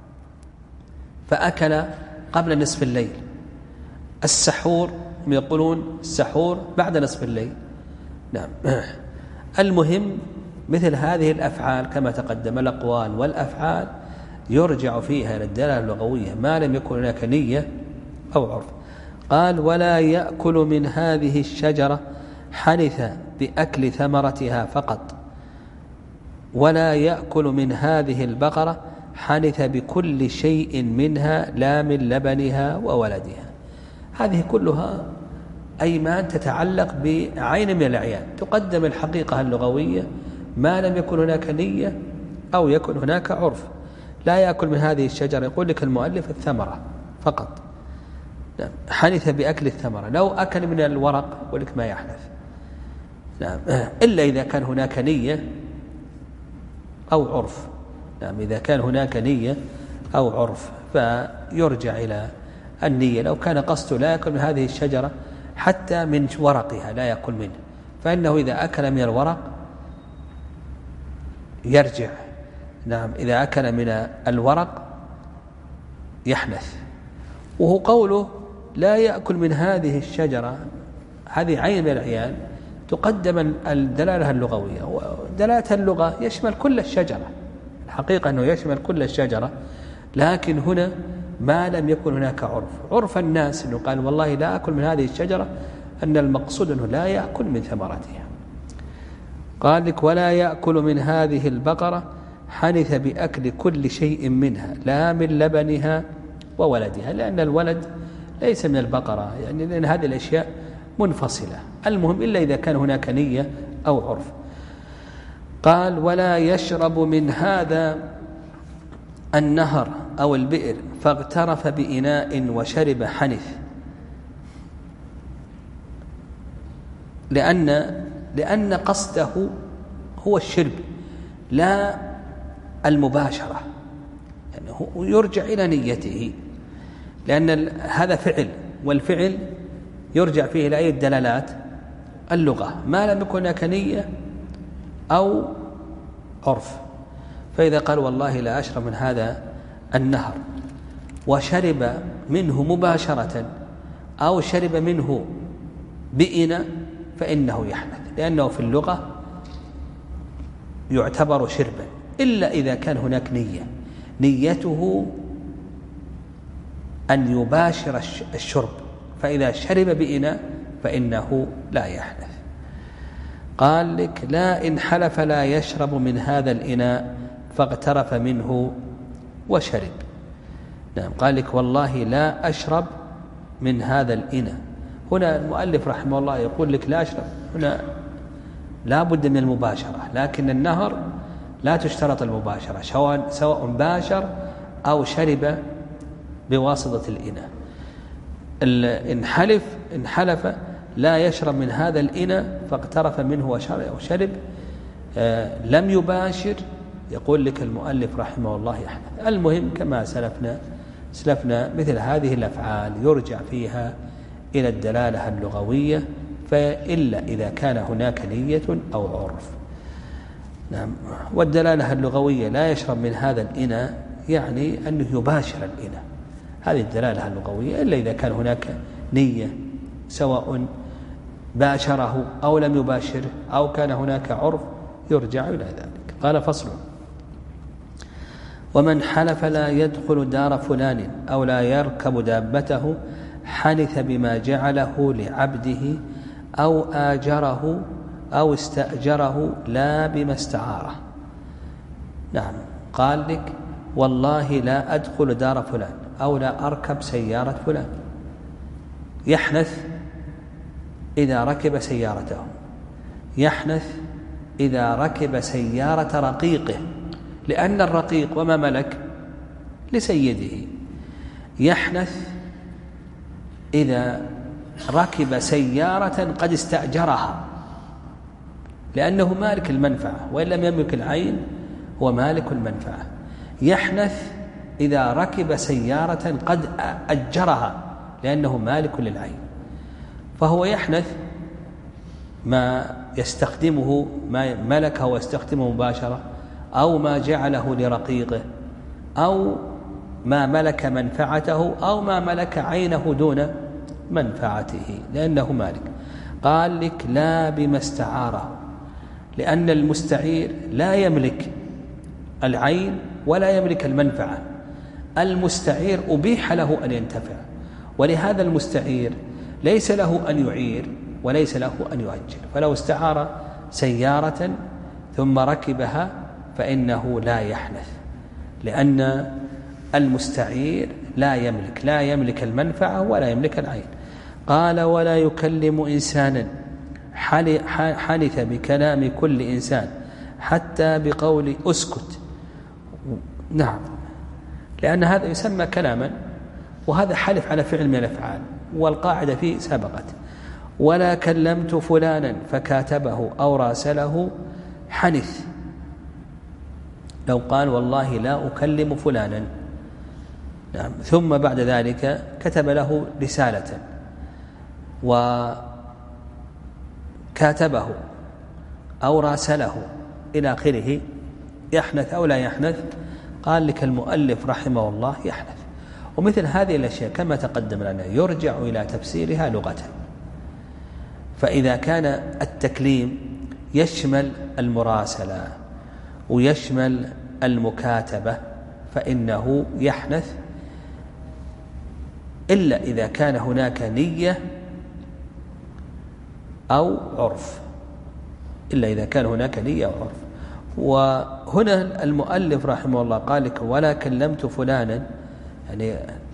[SPEAKER 3] فأكل قبل نصف الليل. السحور هم يقولون السحور بعد نصف الليل. نعم. المهم مثل هذه الأفعال كما تقدم، الأقوال والأفعال يرجع فيها إلى الدلالة اللغوية ما لم يكن هناك نية أو عرف. قال ولا يأكل من هذه الشجرة حنث بأكل ثمرتها فقط، ولا يأكل من هذه البقرة حنث بكل شيء منها لا من لبنها وولدها. هذه كلها أيمان تتعلق بعين من الأعيان، تقدم الحقيقة اللغوية ما لم يكن هناك نية أو يكن هناك عرف. لا يأكل من هذه الشجرة يقول لك المؤلف الثمرة فقط. نعم. حنث بأكل الثمرة، لو أكل من الورق يقول لك ما يحنث. نعم. إلا إذا كان هناك نية أو عرف. نعم. إذا كان هناك نية أو عرف فيرجع إلى النية. لو كان قصده لا يأكل من هذه الشجرة حتى من ورقها لا يأكل منه، فإنه إذا أكل من الورق يرجع. نعم. إذا أكل من الورق يحنث. وهو قوله لا يأكل من هذه الشجرة، هذه عين من العيان تقدم الدلالة اللغوية. ودلالة اللغة يشمل كل الشجرة، الحقيقة أنه يشمل كل الشجرة، لكن هنا ما لم يكن هناك عرف. عرف الناس أنه قال والله لا أكل من هذه الشجرة، أن المقصود أنه لا يأكل من ثمرتها. قال لك ولا يأكل من هذه البقرة حنث بأكل كل شيء منها لا من لبنها وولدها، لأن الولد ليس من البقرة، يعني لأن هذه الأشياء منفصلة. المهم إلا إذا كان هناك نية أو عرف. قال ولا يشرب من هذا النهر أو البئر فاغترف بإناء وشرب حنث، لأن لأن قصده هو الشرب لا المباشرة، يعني هو يرجع إلى نيته، لأن هذا فعل، والفعل يرجع فيه إلى أي الدلالات اللغة ما لم يكن هناك نية أو عرف. فإذا قال والله لا أشرب من هذا النهر وشرب منه مباشرة أو شرب منه بإناء فإنه يحنث، لأنه في اللغة يعتبر شربا، إلا إذا كان هناك نية، نيته أن يباشر الشرب، فإذا شرب بإناء فإنه لا يحنث. قال لك لا إن حلف لا يشرب من هذا الإناء فاغترف منه وشرب. نعم. قال لك والله لا أشرب من هذا الإناء. هنا المؤلف رحمه الله يقول لك لا أشرب، هنا لا بد من المباشرة، لكن النهر لا تشترط المباشرة، سواء باشر أو شرب بواسطة الإناء. إن حلف إن حلف لا يشرب من هذا الإناء فاقترف منه وشرب آه لم يباشر، يقول لك المؤلف رحمه الله يحنث. المهم كما سلفنا سلفنا مثل هذه الأفعال يرجع فيها إلى الدلالة اللغوية، فإلا إذا كان هناك نية أو عرف. نعم. والدلالة اللغوية لا يشرب من هذا الإناء يعني أنه يباشر الإناء، هذه الدلالة اللغوية، إلا إذا كان هناك نية سواء باشره أو لم يباشره أو كان هناك عرف يرجع إلى ذلك. قال فصل ومن حلف لا يدخل دار فلان أو لا يركب دابته حنث بما جعله لعبده أو آجره أو استأجره لا بما استعاره. نعم. قال لك والله لا أدخل دار فلان أو لا أركب سيارة فلان، يحنث إذا ركب سيارته، يحنث إذا ركب سيارة رقيقه، لأن الرقيق وما ملك لسيده. يحنث إذا ركب سيارة قد استأجرها، لأنه مالك المنفعة، وإن لم يملك العين هو مالك المنفعة. يحنث إذا ركب سيارة قد أجرها، لأنه مالك للعين. فهو يحنث ما يستخدمه، ما ملكه ويستخدمه مباشرة، أو ما جعله لرقيقه، أو ما ملك منفعته، أو ما ملك عينه دون منفعته، لأنه مالك. قال لك لا بما استعاره، لأن المستعير لا يملك العين ولا يملك المنفعة. المستعير أبيح له أن ينتفع، ولهذا المستعير ليس له أن يعير وليس له أن يؤجر. فلو استعار سيارة ثم ركبها فإنه لا يحنث، لأن المستعير لا يملك لا يملك المنفعة ولا يملك العين. قال ولا يكلم إنسانا حنث بكلام كل إنسان حتى بقول أسكت. نعم، لأن هذا يسمى كلاما، وهذا حلف على فعل من الأفعال، والقاعدة فيه سبقت. ولا كلمت فلانا فكاتبه أو راسله حنث. لو قال والله لا أكلم فلانا، نعم، ثم بعد ذلك كتب له رسالة وكاتبه أو راسله إلى آخره، يحنث أو لا يحنث؟ قال لك المؤلف رحمه الله يحنث. ومثل هذه الأشياء كما تقدم لنا يرجع إلى تفسيرها لغة. فإذا كان التكليم يشمل المراسلة ويشمل المكاتبة فإنه يحنث، إلا إذا كان هناك نية أو عرف، إلا إذا كان هناك نية أو عرف. وهنا المؤلف رحمه الله قال لك ولا كلمت فلانا، يعني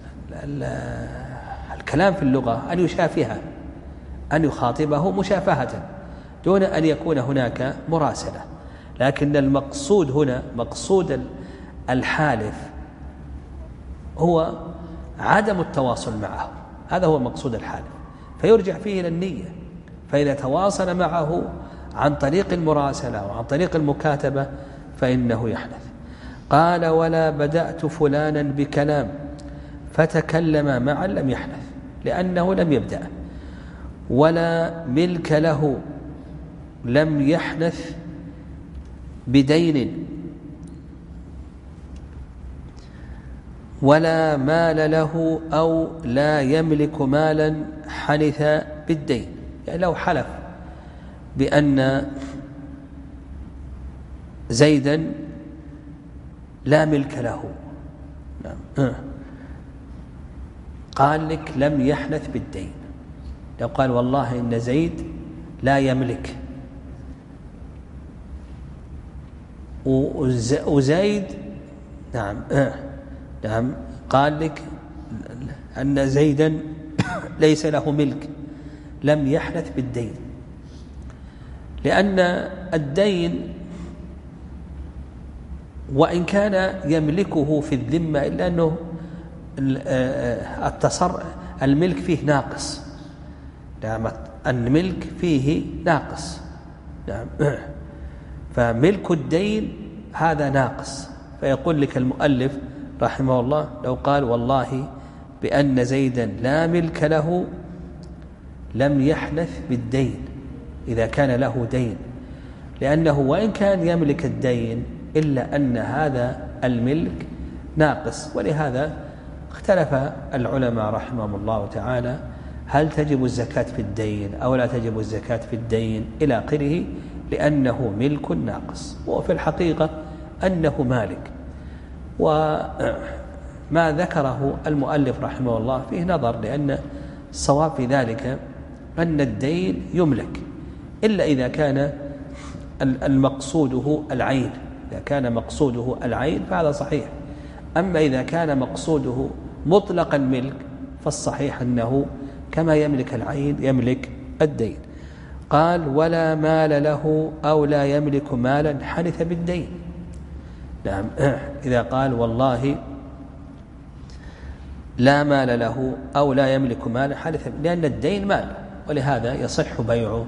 [SPEAKER 3] الكلام في اللغة أن يشافها، أن يخاطبه مشافهة دون أن يكون هناك مراسلة. لكن المقصود هنا، مقصود الحالف هو عدم التواصل معه، هذا هو مقصود الحالف، فيرجع فيه إلى النية. فإذا تواصل معه عن طريق المراسلة وعن طريق المكاتبة فإنه يحنث. قال ولا بدأت فلانا بكلام فتكلم معا لم يحنث، لأنه لم يبدأ. ولا ملك له لم يحنث بدين، ولا مال له أو لا يملك مالا حنث بالدين. يعني لو حلف بأن زيدا لا ملك له، نعم، قال لك لم يحنث بالدين. لو قال والله إن زيد لا يملك، وزيد نعم نعم قال لك أن زيدا ليس له ملك، لم يحنث بالدين، لأن الدين وإن كان يملكه في الذمة إلا أنه التصرف الملك فيه ناقص، نعم، الملك فيه ناقص، نعم، فملك الدين هذا ناقص. فيقول لك المؤلف رحمه الله لو قال والله بأن زيدا لا ملك له لم يحنث بالدين إذا كان له دين، لأنه وإن كان يملك الدين إلا أن هذا الملك ناقص. ولهذا اختلف العلماء رحمهم الله تعالى هل تجب الزكاة في الدين أو لا تجب الزكاة في الدين إلى آخره، لأنه ملك ناقص، وفي الحقيقة أنه مالك. وما ذكره المؤلف رحمه الله فيه نظر، لأن الصواب في ذلك أن الدين يملك إلا إذا كان المقصوده العين. إذا كان مقصوده العين فهذا صحيح، أما إذا كان مقصوده مطلق الملك فالصحيح أنه كما يملك العين يملك الدين. قال ولا مال له أو لا يملك مالا حنث بالدين. نعم إذا قال والله لا مال له أو لا يملك مالا حنث، لأن الدين مال، ولهذا يصح بيعه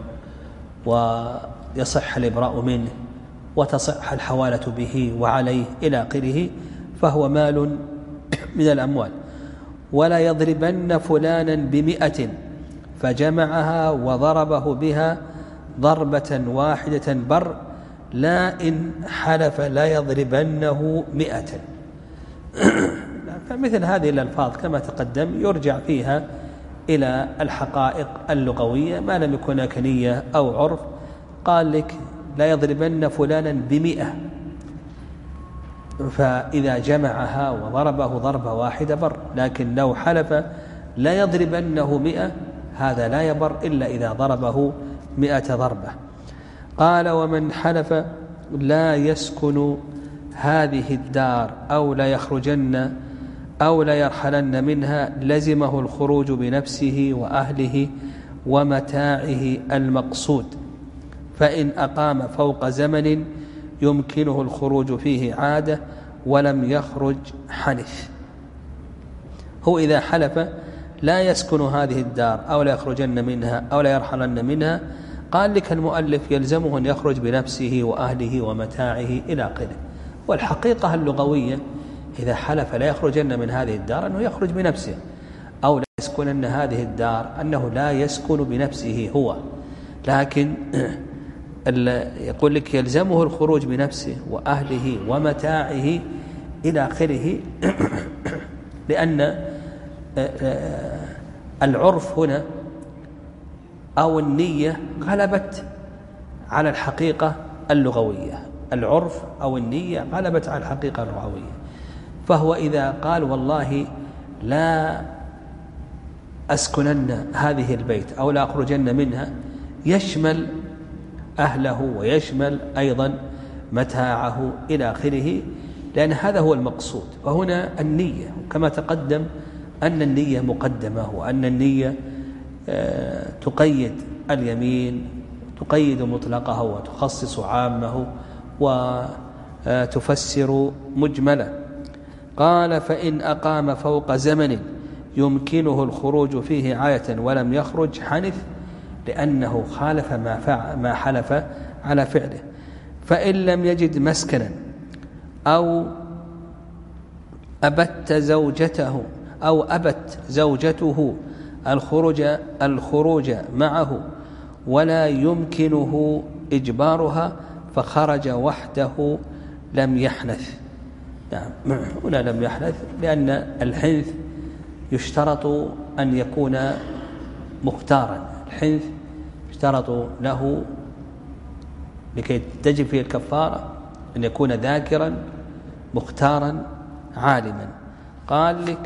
[SPEAKER 3] ويصح الإبراء منه وتصح الحوالة به وعليه إلى آخره، فهو مال من الأموال. ولا يضربن فلانا بمئة فجمعها وضربه بها ضربة واحدة بر، لا إن حلف لا يضربنه مئة. فمثل هذه الألفاظ كما تقدم يرجع فيها إلى الحقائق اللغوية ما لم يكن كنية أو عرف. قال لك لا يضربن فلانا بمئة، فإذا جمعها وضربه ضربة واحدة بر، لكن لو حلف لا يضربنه مئة هذا لا يبر إلا إذا ضربه مئة ضربة. قال ومن حلف لا يسكن هذه الدار أو لا يخرجن أو لا يرحلن منها لزمه الخروج بنفسه وأهله ومتاعه المقصود، فإن أقام فوق زمن يمكنه الخروج فيه عادة ولم يخرج حنث. هو إذا حلف لا يسكن هذه الدار أو لا يخرجن منها أو لا يرحلن منها، قال لك المؤلف يلزمه أن يخرج بنفسه وأهله ومتاعه إلى آخره. والحقيقة اللغوية إذا حلف لا يخرجن من هذه الدار أنه يخرج بنفسه، أو لا يسكنن هذه الدار أنه لا يسكن بنفسه هو، لكن يقول لك يلزمه الخروج بنفسه وأهله ومتاعه إلى آخره، لأن العرف هنا أو النية غلبت على الحقيقة اللغوية. العرف أو النية غلبت على الحقيقة اللغوية. فهو إذا قال والله لا أسكنن هذه البيت أو لا أخرجن منها، يشمل أهله ويشمل أيضا متاعه إلى آخره، لأن هذا هو المقصود. وهنا النية كما تقدم أن النية مقدمة، وأن النية تقيد اليمين، تقيد مطلقه وتخصص عامه وتفسر مجمله. قال فإن أقام فوق زمن يمكنه الخروج فيه عاية ولم يخرج حنث، لأنه خالف ما, فعل ما حلف على فعله. فإن لم يجد مسكنا أو أبت زوجته أو أبت زوجته الخروج الخروج معه ولا يمكنه إجبارها فخرج وحده لم يحنث. نعم هنا لم يحنث، لأن الحنث يشترط أن يكون مختارا. الحنث يشترط له لكي تجب فيه الكفارة أن يكون ذاكرا مختارا عالما. قال لك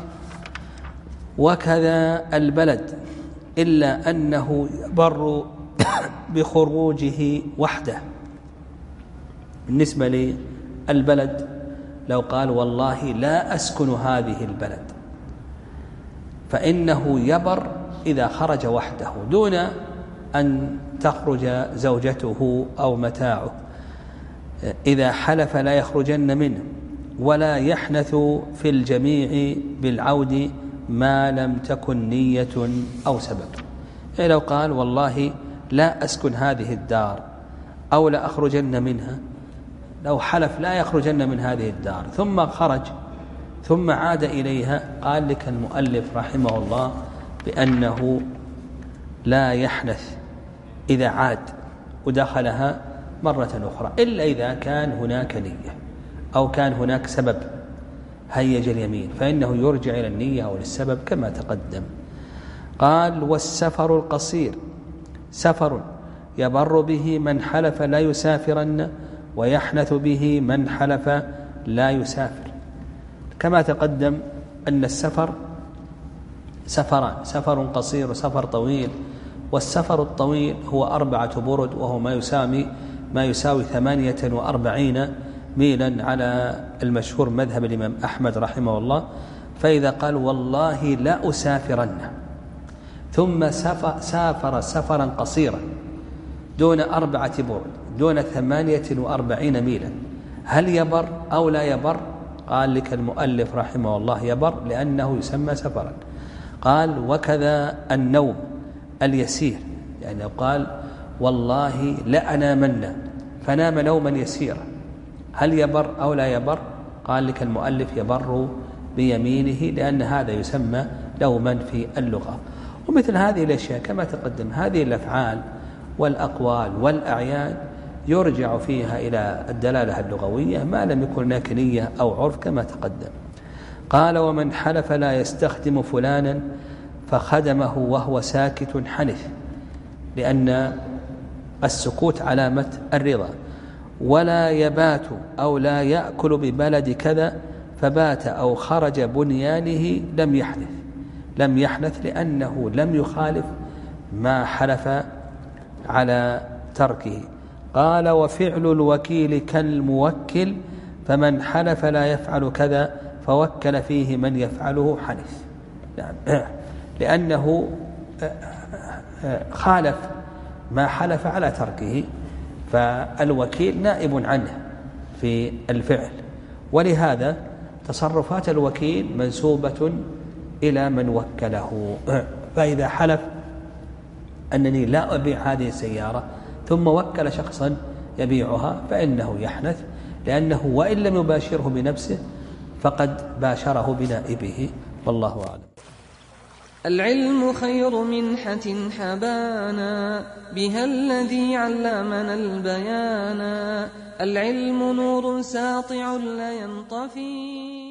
[SPEAKER 3] وكذا البلد إلا أنه يبر بخروجه وحده. بالنسبة للبلد لو قال والله لا أسكن هذه البلد، فإنه يبر إذا خرج وحده دون أن تخرج زوجته أو متاعه. إذا حلف لا يخرجن منه ولا يحنث في الجميع بالعود ما لم تكن نية أو سبب. يعني لو قال والله لا أسكن هذه الدار أو لا أخرجن منها، لو حلف لا يخرجن من هذه الدار ثم خرج ثم عاد إليها، قال لك المؤلف رحمه الله بأنه لا يحنث إذا عاد ودخلها مرة أخرى، إلا إذا كان هناك نية أو كان هناك سبب هيج اليمين، فإنه يرجع إلى النية أو للسبب كما تقدم. قال والسفر القصير سفر يبر به من حلف لا يسافرن ويحنث به من حلف لا يسافر. كما تقدم أن السفر سفران، سفر قصير وسفر طويل. والسفر الطويل هو أربعة برد، وهو ما يساوي ما يساوي ثمانية وأربعين ميلا على المشهور مذهب الإمام أحمد رحمه الله. فإذا قال والله لا أسافرن ثم سافر سفرا قصيرا دون أربعة برد دون ثمانية وأربعين ميلا، هل يبر أو لا يبر؟ قال لك المؤلف رحمه الله يبر لأنه يسمى سفرا. قال وكذا النوم اليسير، يعني قال والله لأنامن فنام نوما يسيرا، هل يبر أو لا يبر؟ قال لك المؤلف يبر بيمينه لأن هذا يسمى نوما في اللغة. ومثل هذه الأشياء كما تقدم، هذه الأفعال والأقوال والأعيان يرجع فيها إلى الدلالة اللغوية ما لم يكن هناك نية أو عرف كما تقدم. قال ومن حلف لا يستخدم فلانا فخدمه وهو ساكت حنث، لأن السكوت علامة الرضا. ولا يبات أو لا يأكل ببلد كذا فبات أو خرج بنيانه لم يحنث، لم يحنث لأنه لم يخالف ما حلف على تركه. قال وفعل الوكيل كالموكل فمن حلف لا يفعل كذا فوكل فيه من يفعله حنث، يعني لأنه خالف ما حلف على تركه، فالوكيل نائب عنه في الفعل، ولهذا تصرفات الوكيل منسوبة إلى من وكله. فإذا حلف أنني لا أبيع هذه السيارة ثم وكل شخصا يبيعها فإنه يحنث، لأنه وإن لم يباشره بنفسه فقد باشره بنائبه، والله أعلم.
[SPEAKER 1] العلم خير منحة حبانا بها الذي علمنا البيانا، العلم نور ساطع لا ينطفي.